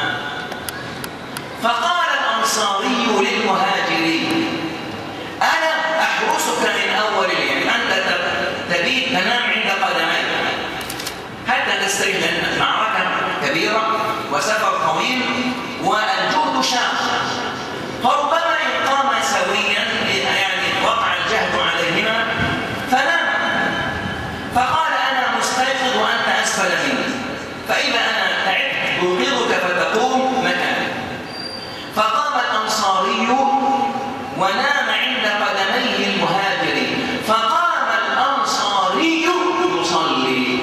فقال الأنصاري للمهاجرين: أنا أحرسك من أول اليوم، أنت تبيت تنام عند قدميك حتى تستريح، لأن المعركة كبيرة وسفر طويل والجهد شاق، فربما إن قام سويا يعني وقع الجهد عليهما فنام. فقال: أنا مستيقظ وأنت أسفل مني، فإذا أنا تعبت أوقظك فتقوم مكانك. فقام الأنصاري ونام عند قدميه المهاجرين، فقام الأنصاري يصلي.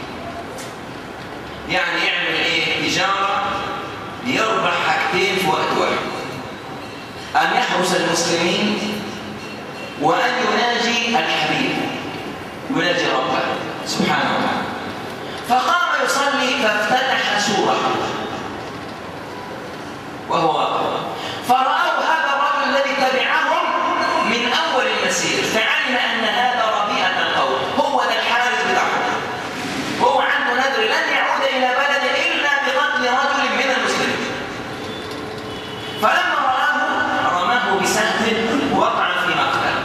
يعني يعمل إيه؟ تجارة يربح حاجتين في وقت واحد: أن يحرس المسلمين وأن يناجي الحبيب، يناجي ربه سبحانه وتعالى. فقام يصلي فافتتح سورة وهو واقف، فرأوا هذا الرجل الذي تبعهم من أول المسير، فعلم أن هذا ربيعة القوم، هو ذا الحارس بتاعهم، هو عنده نذر لن يعود إلى بلده إلا بقتل رجل من المسلمين. فلما رآه رماه بسهم وقع في مقتل،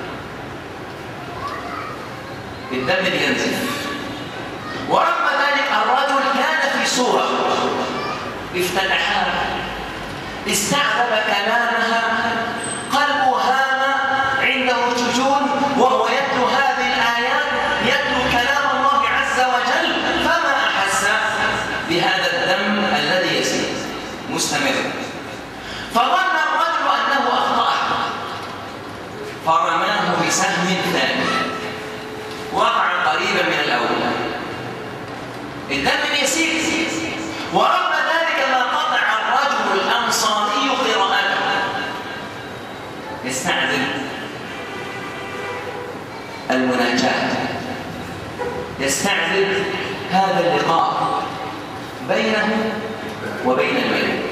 الدم ينزف. ورغم ذلك الرجل كان في سورة افتتحها، استعذب كلامها، قلبه هام، عنده شجون، وهو يتلو هذه الآيات، يتلو كلام الله عز وجل، فما أحس بهذا الدم الذي يسير مستمر. فظن الرجل أنه أخطأ، فرماه بسهم ثاني وقع قريبا من الأول، الدم يسير. ورغم ذلك ما قطع الرجل الأنصاري قراءته، يستعذب المناجاة، يستعذب هذا اللقاء بينه وبين الملك.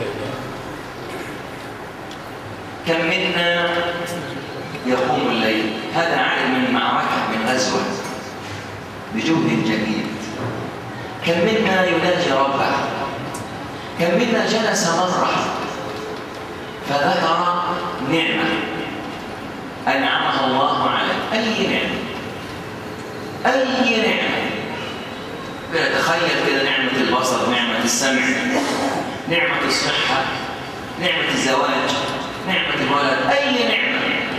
كم منا يقوم الليل، هذا عائد من معركة من غزوة بجهد جديد. كم منا يناجي ربه، كم منا جلس مرة فذكر نعمة أنعمها الله عليه، أي نعمة، أي نعمة. تخيل كده نعمة البصر، نعمة السمع، نعمة الصحة، نعمة الزواج، نعمة الولد، أي نعمة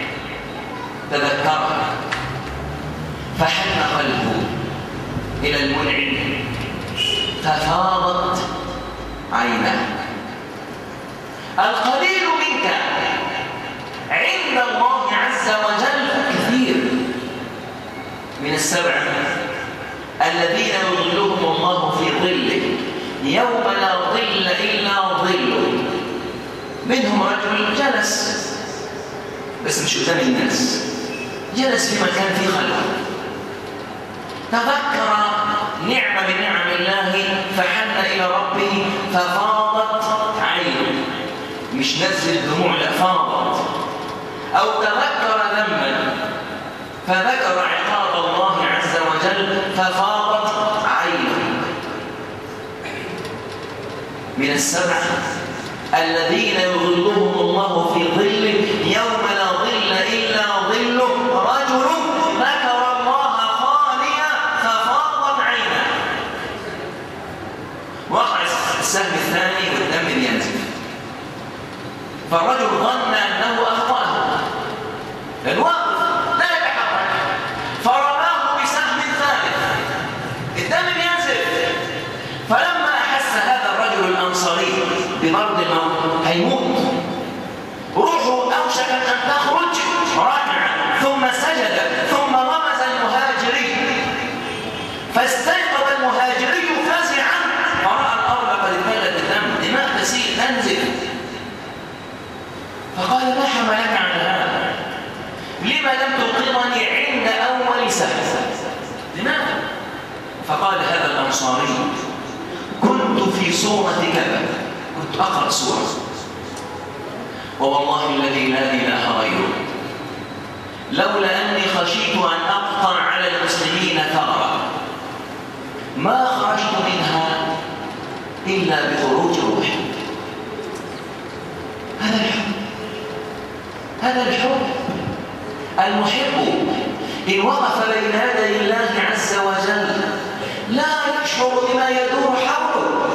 تذكرها فحن قلبه إلى المنعم ففاضت عيناه. القليل منك عند الله عز وجل كثير. من السبع الذين يظلهم الله في ظله يوم لا ظل إلا ظله، منهم رجل جلس بس مش قدام الناس، جلس في مكان فيه خلوة، تذكر نعمة من نعم الله ربه ففاضت عينه، مش نزل دموع، لا فاضت. أو تذكر ذنبا فذكر عقاب الله عز وجل ففاضت عينه. من السبع الذين يظلهم الله في ظله يوم لا ظل إلا ظله رجل ذكر الله خاليا ففاضت عينه. وقع السهم الثاني والدم ينزف، فالرجل ظن أنه أخطأه، الواقف لا يتحرك، فرماه بسهم ثالث، الدم ينزف. فلما أحس هذا الرجل الأنصاري بمرض الموت هيموت، روحه أوشكت أن تخرج، ركع ثم سجد ثم رمز المهاجري، فاستيقظ المهاجري فزعا فرأى الأرض قد ابتلت بالدم، دماء تسيل تنزف. فقال ما حملك على هذا؟ لما لم تنقذني عند أول سهم؟ لماذا؟ فقال هذا الأنصاري كنت في صورة كذا، كنت أقرأ سورة، ووالله الذي لا إله غيره لولا أني خشيت أن أقطع على المسلمين ثغرا ما خرجت منها إلا بخروج روحي. هذا الحب، هذا الحب. المحب إن وقف بين يدي الله عز وجل لا يشعر بما يدور حوله.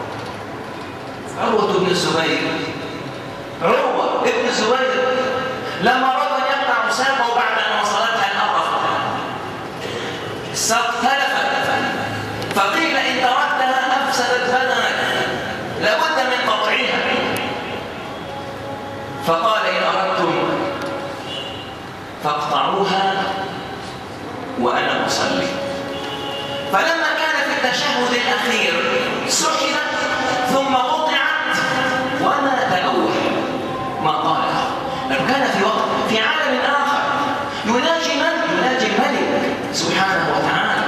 عروة بن الزبير، عروة بن الزبير لما أراد أن يقطع ساقه بعد أن وصلتها الأرض، الساق تلفت، فقيل إن تركتها أفسدت بدنك، لابد من قطعها. فقال إن أردتم فاقطعوها وأنا أصلي. فلما كان في التشهد الأخير سحبت ثم قطعت وما تأوه ما قالها. لو كان في وقت في عالم آخر يناجي من؟ يناجي الملك سبحانه وتعالى.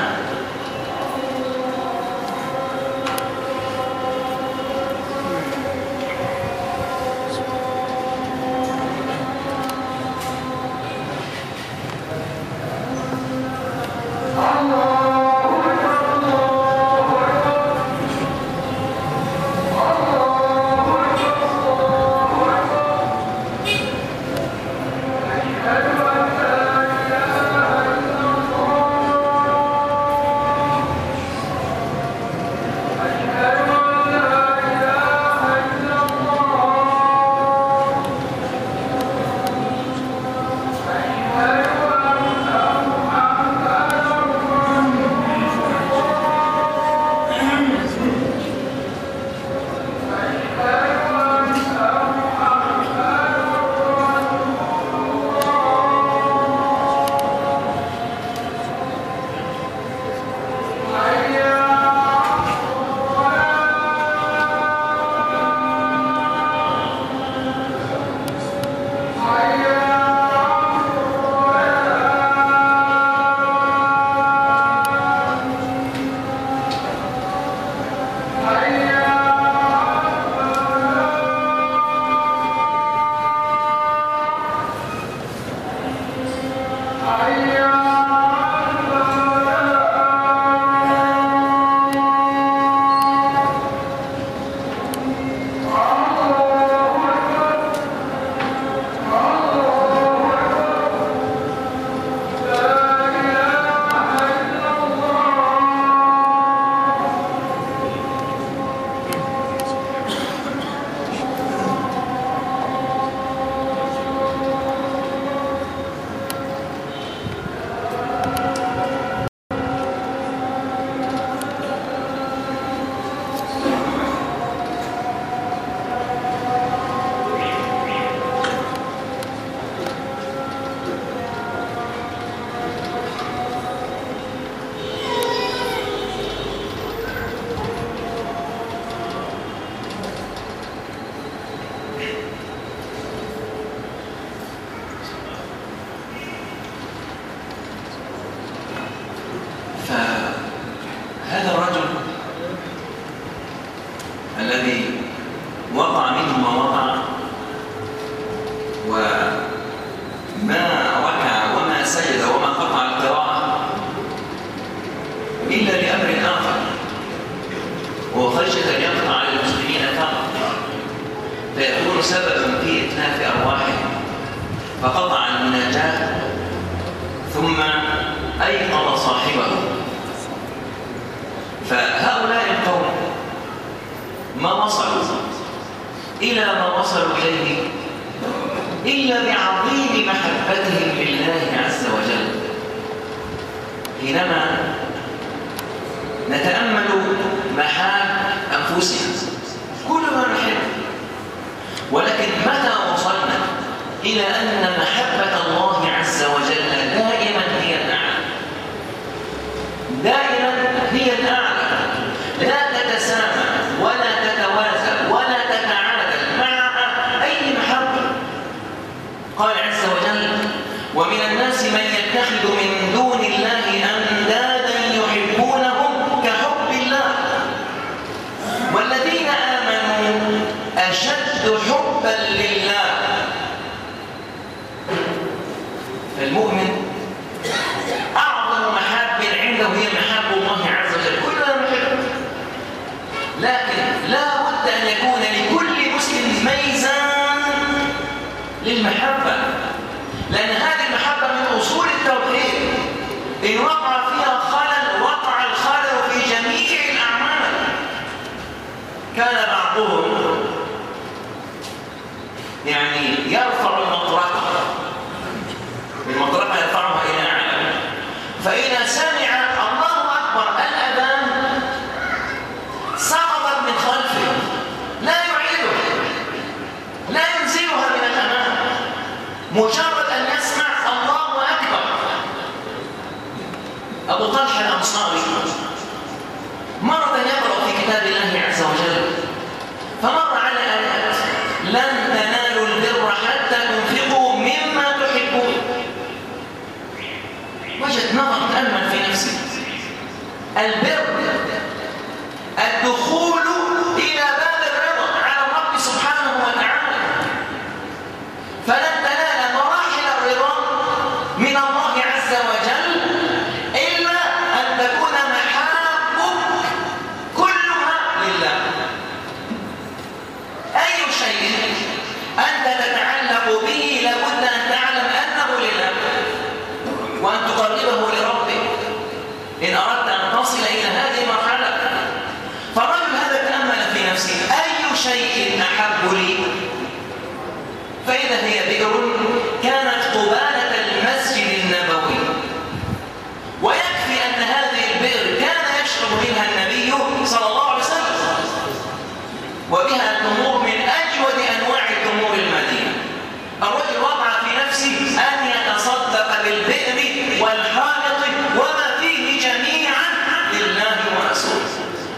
الذي وقع منه ما وقع وما ركع وما سجد وما قطع القراءة إلا لأمر آخر، وهو خشية أن يقطع على المسلمين فقط فيكون سببا في إتلاف أرواحهم، فقطع المناجاة ثم أيقظ صاحبه. فهؤلاء القوم ما وصلوا إلى ما وصلوا إليه إلا بعظيم محبتهم لله عز وجل. حينما نتأمل محال أنفسنا كلنا نحب، ولكن متى وصلنا إلى أن محبة الله عز وجل دائما هي الأعلى، دائما هي الأعلى، لا تتسامى ولا تتوازى ولا تتعادل مع أي محبة. قال عز وجل: ومن الناس من يتخذ من دون الله أندادا يحبونهم كحب الله والذين آمنوا أشد حبا لله. فالمؤمن أعظم محاب عنده هي محاب الله عز وجل، كلنا نحبه، لكن لا بد أن يكون لكل مسلم ميزان للمحبة، لأن هذه المحبة من أصول التوحيد. إن وقع فيها خلل وقع الخلل في جميع الأعمال. كان بعضهم يرفع المطرقة يرفعها إلى أعلى، فإذا سمع الله أكبر الأذان سقطت من خلفه، لا يعيدها، لا ينزلها من الأمام، مجرد أن يسمع الله أكبر. أبو طلحة الأنصاري مرة يقرأ في كتاب الله عز وجل، فمر على آيات: لن تنالوا البر حتى تنفقوا مما تحبون. وجد نظر تأمل في نفسه، البر الدخول إلى باب الرضا على الرب سبحانه وتعالى، فلن تنال مراحل الرضا من الله عز وجل إلا أن تكون محابك كلها لله. أي شيء أنت تتعلق به لابد أن تعلم أنه لله وأن تقربه لربك إن أردت أن تصل إلى هذه المرحلة. فالرجل هذا تأمل في نفسه: أي شيء أحب لي؟ فإذا هي بئر كانت قبالة المسجد النبوي، ويكفي أن هذه البئر كان يشرب منها النبي صلى الله عليه وسلم، وبها التمور من أجود أنواع تمور المدينة. الرجل وضع في نفسه أن يتصدق بالبئر والحائط وما فيه جميعا لله ورسوله،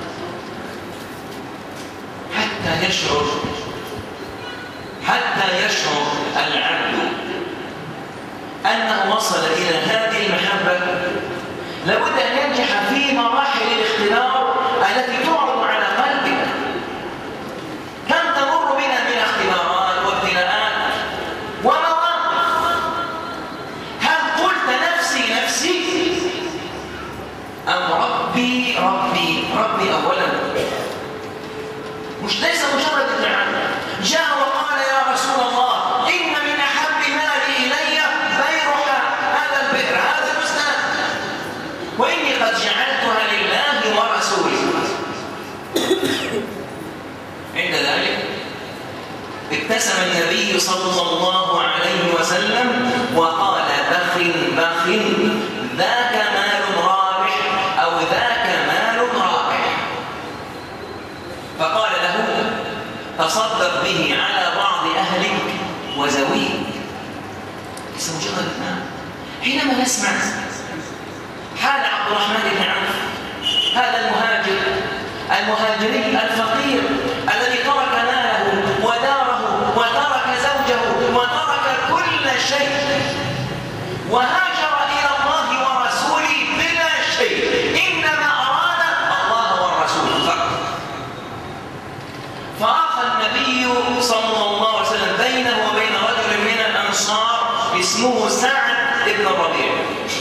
حتى يشعر العبد أنه وصل إلى هذه المحبة. لابد أن ينجح في مراحل الاختبار التي تعرض على قلبك. كم تمر بنا من اختبارات وابتلاءات ومواقف، هل قلت نفسي أم ربي أولا؟ ليس مجرد ادعاء. جاء وقال: يا رسول الله، إن من أحب مالي إلي بيرها، هذا البئر، هذا البستان، وإني قد جعلتها لله ورسوله. عند ذلك ابتسم النبي صلى الله عليه وسلم وقال: بخ ذاك مال رابح، أو ذاك مال رابح. فقال له: تصدق به على بعض أهلك وزويك. ليس مجرد مال. حينما نسمع حال عبد الرحمن بن عوف، هذا المهاجري الفقير الذي ترك ماله وداره وترك زوجه وترك كل شيء وهاجر إلى الله ورسوله بلا شيء، إنما أراد الله والرسول فقط. اسمه سعد بن الربيع.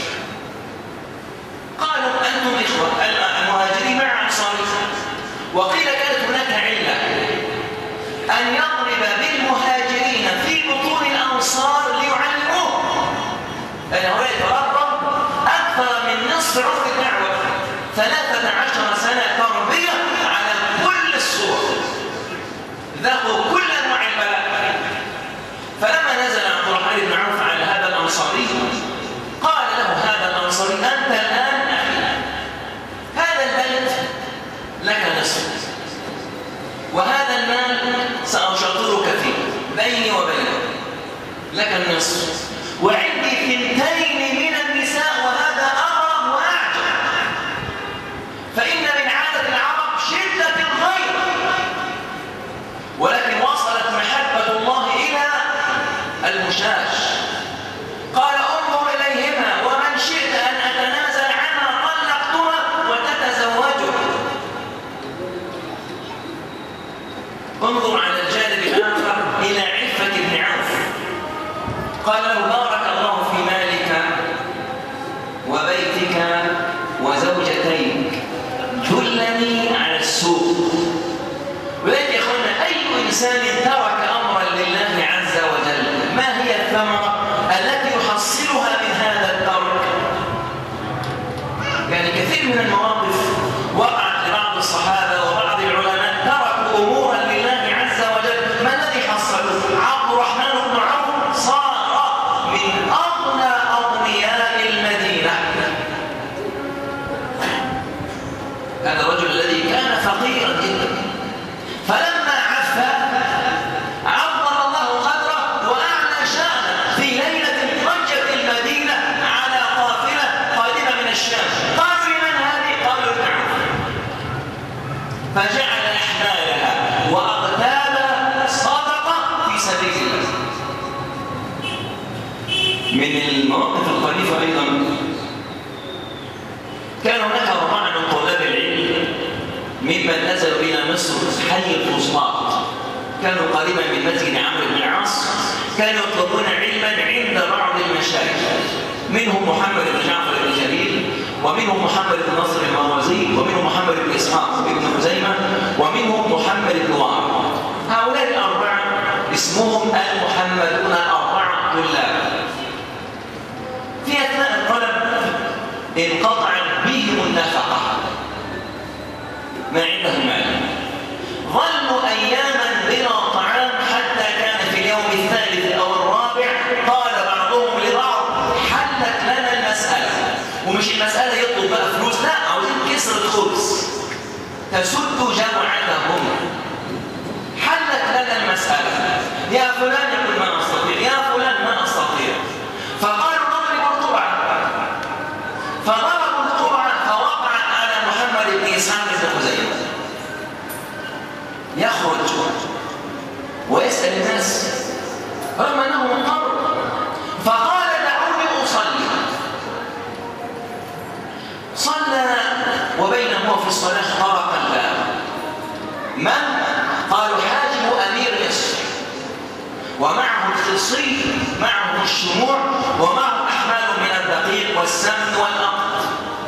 قالوا أنتم إخوة المهاجرين مع أنصارهم، وقيل كانت هناك علة أن يضرب بالمهاجرين في بطون الأنصار ليعلموهم، لأن هؤلاء تربوا أكثر من نصف عمر الدعوة 13 سنة تربية على كل الصور، ذاقوا كل أنواع البلاء. فلما نزل عبد الرحمن بن عوف على هذا الأنصاري قال له هذا الأنصاري أنت الآن أخي، هذا البلد لك نصف، وهذا المال سأشاطرك فيه بيني وبينك، لك النصف، وعندي 2 من النساء وهذا أغرب وأعجب، فإن من عادة العرب شدة الغير، ولكن وصلت محبة الله إلى المشاش. قال انظر إليهما ومن شئت أن أتنازل عنها طلقتها وتتزوجها. انظر على الجانب الآخر إلى عفة بن عوف، قال له بارك الله في مالك وبيتك وزوجتيك، دلني على السوق. ولذلك يا اخوانا أي إنسان ترك أمرا لله عز وجل ما هي الثمرة التي يحصلها من هذا الترك؟ يعني كثير من المواقف وقعت لبعض الصحابة وبعض العلماء تركوا أمورا لله عز وجل، ما الذي حصلوا؟ عبد الرحمن بن عوف صار من أغنى أغنياء المدينة. هذا الرجل الذي كان فقيرا جدا، فلما عف عظم الله قدره وأعلى شأنه. في ليلة ضجت المدينة على قافلة قادمة من الشام، قالوا لمن هذه؟ قالوا ابن عوف، فجعل أحمالها وأغتابها صدقة في سبيل الله. من المواقف الخليفة أيضا كان هناك 4 من طلاب العلم ممن نزلوا إلى مصر حي الفسطاط، كانوا قريبا من مسجد عمرو بن العاص، كانوا يطلبون علما عند بعض المشايخ، منهم محمد بن جعفر بن جرير، ومنهم محمد بن نصر المروزي، ومنهم محمد بن إسحاق بن خزيمة، ومنهم محمد بن وعر. هؤلاء ال4 اسمهم المحمدون ال4 طلاب. في أثناء الطلب انقطعت بهم النفقة، ما عندهم مال، ظلوا أياما بلا طعام حتى كان في اليوم الثالث أو الرابع قال بعضهم لبعض حلت لنا المسألة. ومش المسألة يطلب بقى فلوس، لا، عاوزين كسرة خبز تسد جمعتهم. حلت لنا المسألة، يا فلان يقول ما أستطيع، يا فلان ما أستطيع، فقالوا نضرب القرعة، فضربوا القرعة فوقعت على محمد بن إسحاق بن خزيمة. يخرج ويسأل الناس رغم أنه مضطر، فقال دعوني أصلي. صلى وبينما هو في الصلاة طرق الباب. من؟ قالوا حاجب أمير مصر، ومعه الخصي، معه الشموع، ومعه أحمال من الدقيق والسمن والنقد.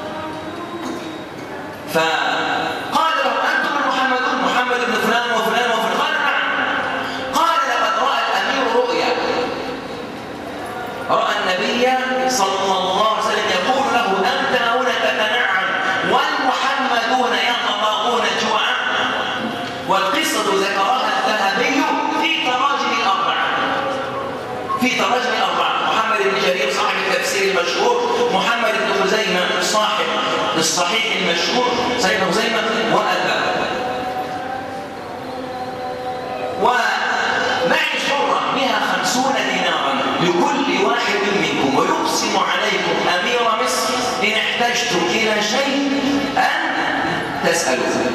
فقال له أنتم المحمدون، محمد بن فلان وفلان وفلان؟ قال نعم. قال لقد رأى الأمير رؤيا، رأى النبي صلى الله عليه وسلم يقول له أنت هنا تتنعم والمحمدون يتطاغون جوعا. والقصة ذكرها الذهبي في تراجم الأربعة، في تراجم الأربعة، محمد بن جرير صاحب التفسير المشهور، محمد بن خزيمة صاحب الصحيح المشهور صحيح خزيمة، وأبا. ومعي حرة بها 50 دينارا لكل واحد منكم، ويقسم عليكم أمير مصر إن احتجتم إلى شيء أن تسألوا.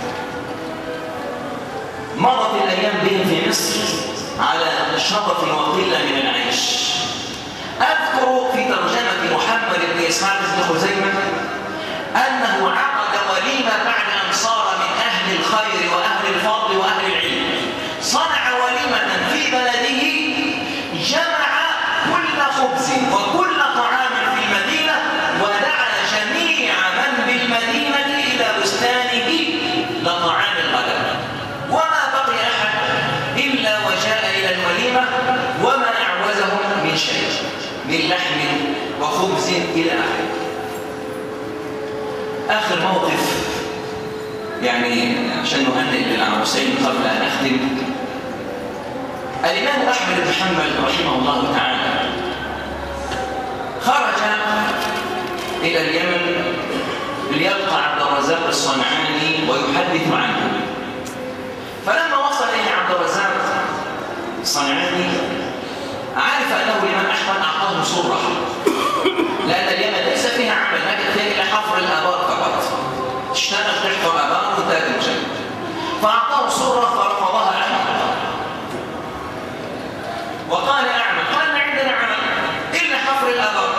مرت الأيام بهم في مصر على شرف وقلة من العيش. أذكر في ترجمة محمد بن إسحاق بن خزيمة أنه عقد وليمة بعد أن صار من أهل الخير وأهل الفضل وأهل العلم. صنع وليمة في بلده، جمع كل من لحم وخبز إلى آخره. آخر موقف يعني عشان نهنئ للعروسين قبل أن أختم. الإمام أحمد بن حنبل رحمه الله تعالى خرج إلى اليمن ليلقى عبد الرزاق الصنعاني ويحدث عنه. فلما وصل إلى عبد الرزاق الصنعاني عرف أنه الإمام أحمد أعطاه صورة، لأن اليمن ليس فيها عمل، لكن فيها إلى حفر الآبار فقط، تشتغل تحفر آبار وتاكل شيء. فأعطاه صورة فرفضها أحمد وقال أعمل، قال ما عندنا عمل إلا حفر الآبار.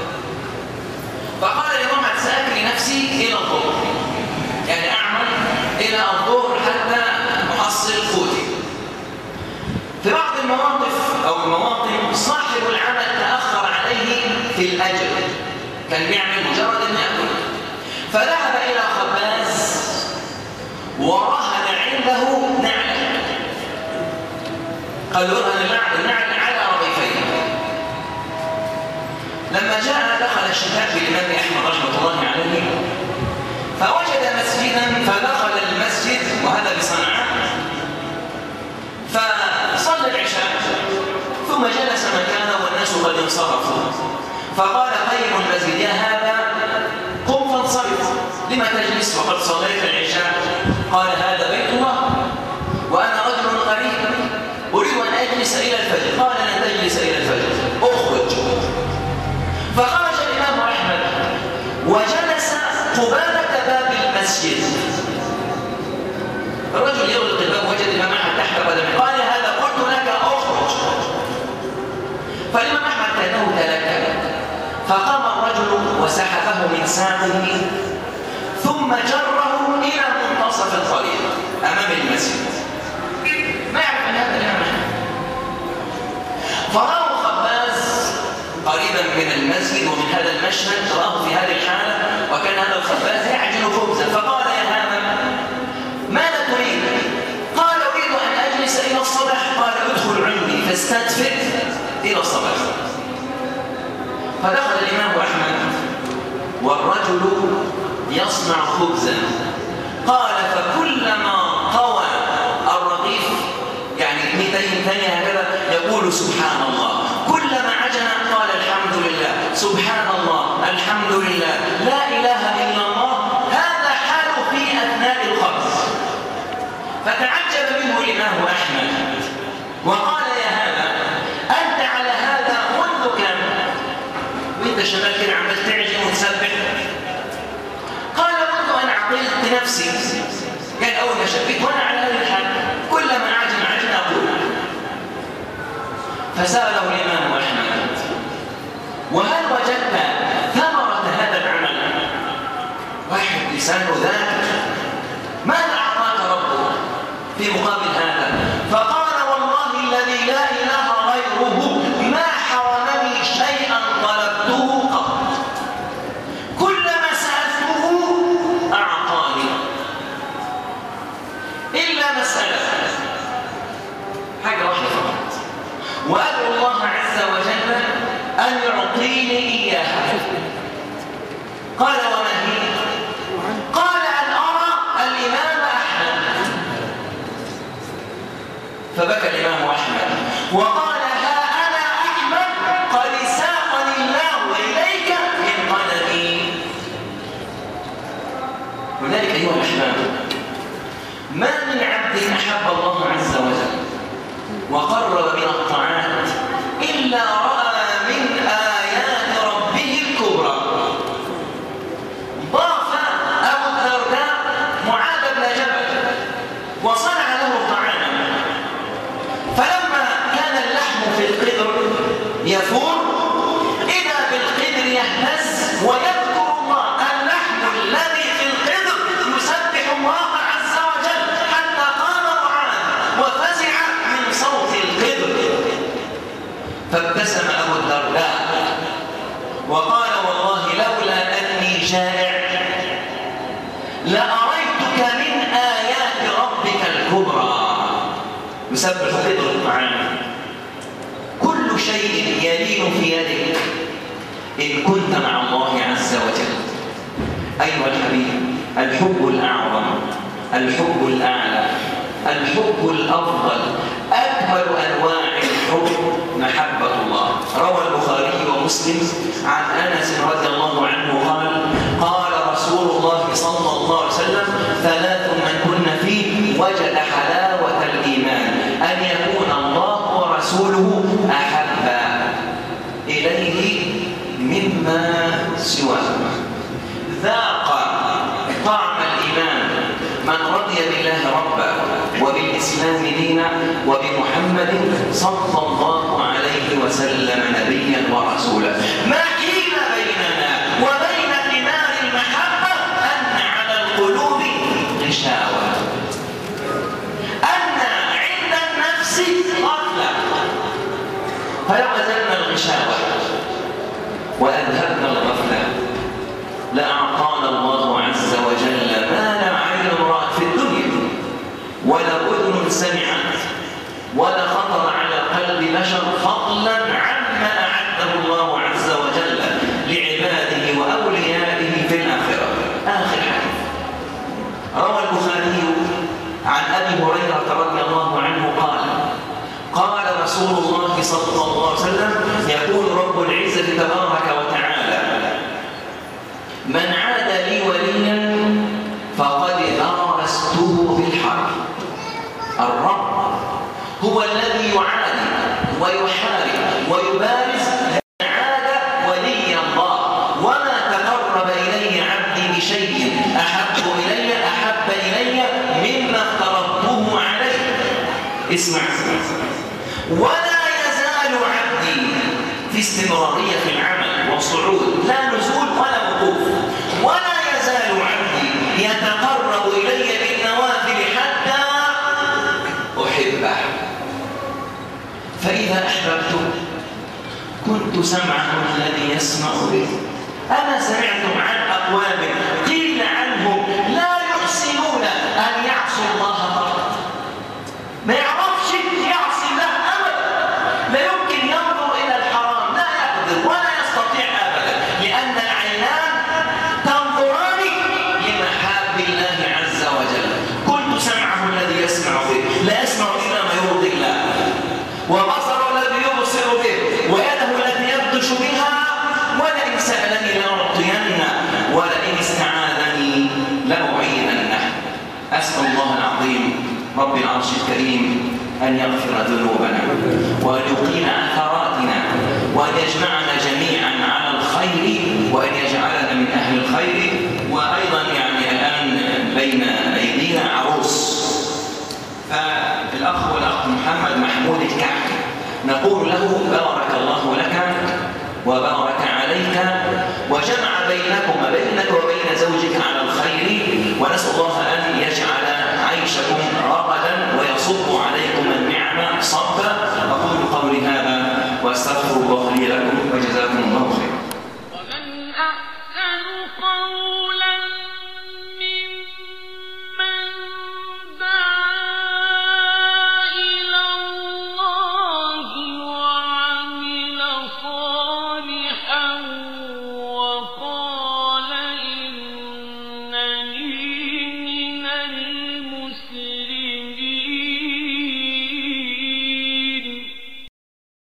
فقال الإمام أحمد سأكل نفسي إلى الظهر، يعني أعمل إلى الظهر حتى أحصل قوتي. في بعض المواقف أو المواطن صاحب العمل تأخر عليه في الأجر، كان بيعمل مجرد أن يأكل، فذهب إلى خباز ورهن عنده نعلة، قال له ارهن النعل على رغيفين. لما جاء دخل الشتاء بالإمام أحمد رحمة الله عليه فوجد مسجدا، فدخل المسجد وهذا بصنعاء، فصلى العشاء ثم جلس مكانه والناس قد انصرفوا. فقال قيم المسجد يا هذا قم فانصرف، لما تجلس وقد صليت العشاء؟ قال هذا بيت الله وأنا رجل غريب أريد أن أجلس إلى الفجر. قال لن تجلس إلى الفجر، أخرج. فخرج الإمام أحمد وجلس قبالة باب المسجد. الرجل يغلق الباب وجد الإمام أحمد تحت قدمه، قال هذا قلت لك أخرج. فالإمام أحمد كأنه تلكأ، فقام الرجل وسحبه من ساقه ثم جره إلى منتصف الطريق أمام المسجد. ما يعرف أن هذا الإمام أحمد. فراه خباز قريبا من المسجد ومن هذا المشهد، راه في هذه الحالة وكان هذا الخباز يعجن خبزا. فقال يا هذا ماذا تريد؟ قال أريد أن أجلس إلى الصباح. قال ادخل عندي فاستدفئ إلى الصباح. فدخل الإمام أحمد والرجل يصنع خبزا. قال فكلما طوى الرغيف يعني 200 ثانية هكذا يقول سبحان الله، كلما عجن قال الحمد لله، سبحان الله، الحمد لله، لا إله إلا الله. هذا حاله في أثناء الخبز. فتعجب منه الإمام أحمد وقال يا هذا أنت على هذا منذ كم؟ وانت شغال كده عمال تعجن وتسبح؟ قال منذ أن عقلت نفسي، قال أول ما شبيت وأنا على هذا الحال كلما عجن أقول. فسأله الإمام أحمد وهل وجدت ثمرة هذا العمل؟ واحد لسانه ذاكر، ماذا أعطاك ربك في مقابل هذا؟ فقال والله الذي لا إله غيره ما حرمني شيئا طلبته قط، كلما سألته أعطاني إلا مسألة حاجة واحدة فقط، وأدعو الله عز وجل أن يعطيني إياها. قال وما هي؟ قال أن أرى الإمام أحمد. فبكى الإمام أحمد وقال ها أنا أحمد قد ساقني الله إليك من قدمي. ولذلك أيها الأحباب ما من عبد أحب الله عز وجل وقرب من الطاعات إلا رأى من آيات ربه الكبرى. ضاف أبو الدرداء معاذ بن جبل وصنع له طعاما، فلما كان اللحم في القدر يفور إذا بالقدر يهتز ويذكر الله. اللحم الذي في القدر يسبح الله عز وجل حتى قام معاذ وفزع من صوت القدر. فابتسم أبو الدرداء وقال والله لولا أني جائع لأريتك من آيات ربك الكبرى. يسبح قدر الطعام. كل شيء يلين في يدك إن كنت مع الله عز وجل. أيها الحبيب، الحب الأعظم، الحب الأعلى، الحب الأفضل، أكمل أنواع الحب محبة الله. روى البخاري ومسلم عن أنس رضي الله عنه قال: قال رسول الله صلى الله عليه وسلم: ثلاث من كن فيه وجد حلاوة الإيمان، أن يكون الله ورسوله أحب إليه مما سواه. ذاق طعم الإيمان من رضي بالله ربا وبالإسلام دينا وبمحمد صلى الله عليه وسلم نبيا ورسولا. ما حيل بيننا وبين ثمار المحبة أن على القلوب غشاوة، أن عند النفس غفلة. فلو أزلنا الغشاوة وأذهبنا الغفلة لأعطانا الله عز وجل ما لا عين رأت في الدنيا ولا أذن سمعت ولا خطر على قلب بشر، فضلا عما أعده الله عز وجل لعباده وأوليائه في الآخرة. آخر حديث روى البخاري عن أبي هريرة رضي الله عنه قال: قال رسول الله صلى الله عليه وسلم: يقول رب العزة تبارك وتعالى: من عاد لي وليا فقد آرسته بالحرب. الرب هو الذي يعادي ويحارب ويبارز. عاد ولي الله: وما تقرب إلي عبدي بشيء أحب إلي مما افترضته عليه. اسمع: ولا يزال عبدي في استمرارية في العمل وصعود، لا نزول ولا وقوف. ولا يزال عبدي يتقرب إلي بالنوافل حتى أحبه، فإذا أحببته كنت سمعه الذي يسمع به. أما سمعتم عن أقوام قيل عنهم لا يحسنون أن يعصوا الله فقط، ما يعرفش يعصي الله أبدا، لا يمكن ينظر إلى الحرام، لا يقدر ولا يستطيع أبدا، لأن العينان تنظران لمحاب الله عز وجل. كنت سمعه الذي يسمع به، لا يسمع إلا ما يرضي الله، وبصره الذي يبصر به، ويده التي يبطش بها، ولئن سألني لأعطينه، ولئن استعاذني لأعيذنه. أسأل الله العظيم رب العرش الكريم أن يغفر ذنوبنا وأن يقيل عثراتنا وأن يجمعنا جميعا على الخير وأن يجعلنا من أهل الخير. وأيضا يعني الآن بين أيدينا عروس، فالأخ والأخ محمد محمود الكعبي نقول له: بارك الله لك وبارك عليك وجمع بينك وبين زوجك على الخير، ونسأل الله أن يجعل عيشكم رغدا ويصب عليكم النعم صبا. أقول قولي هذا وأستغفر الله لي لكم وجزاكم الله خيرا.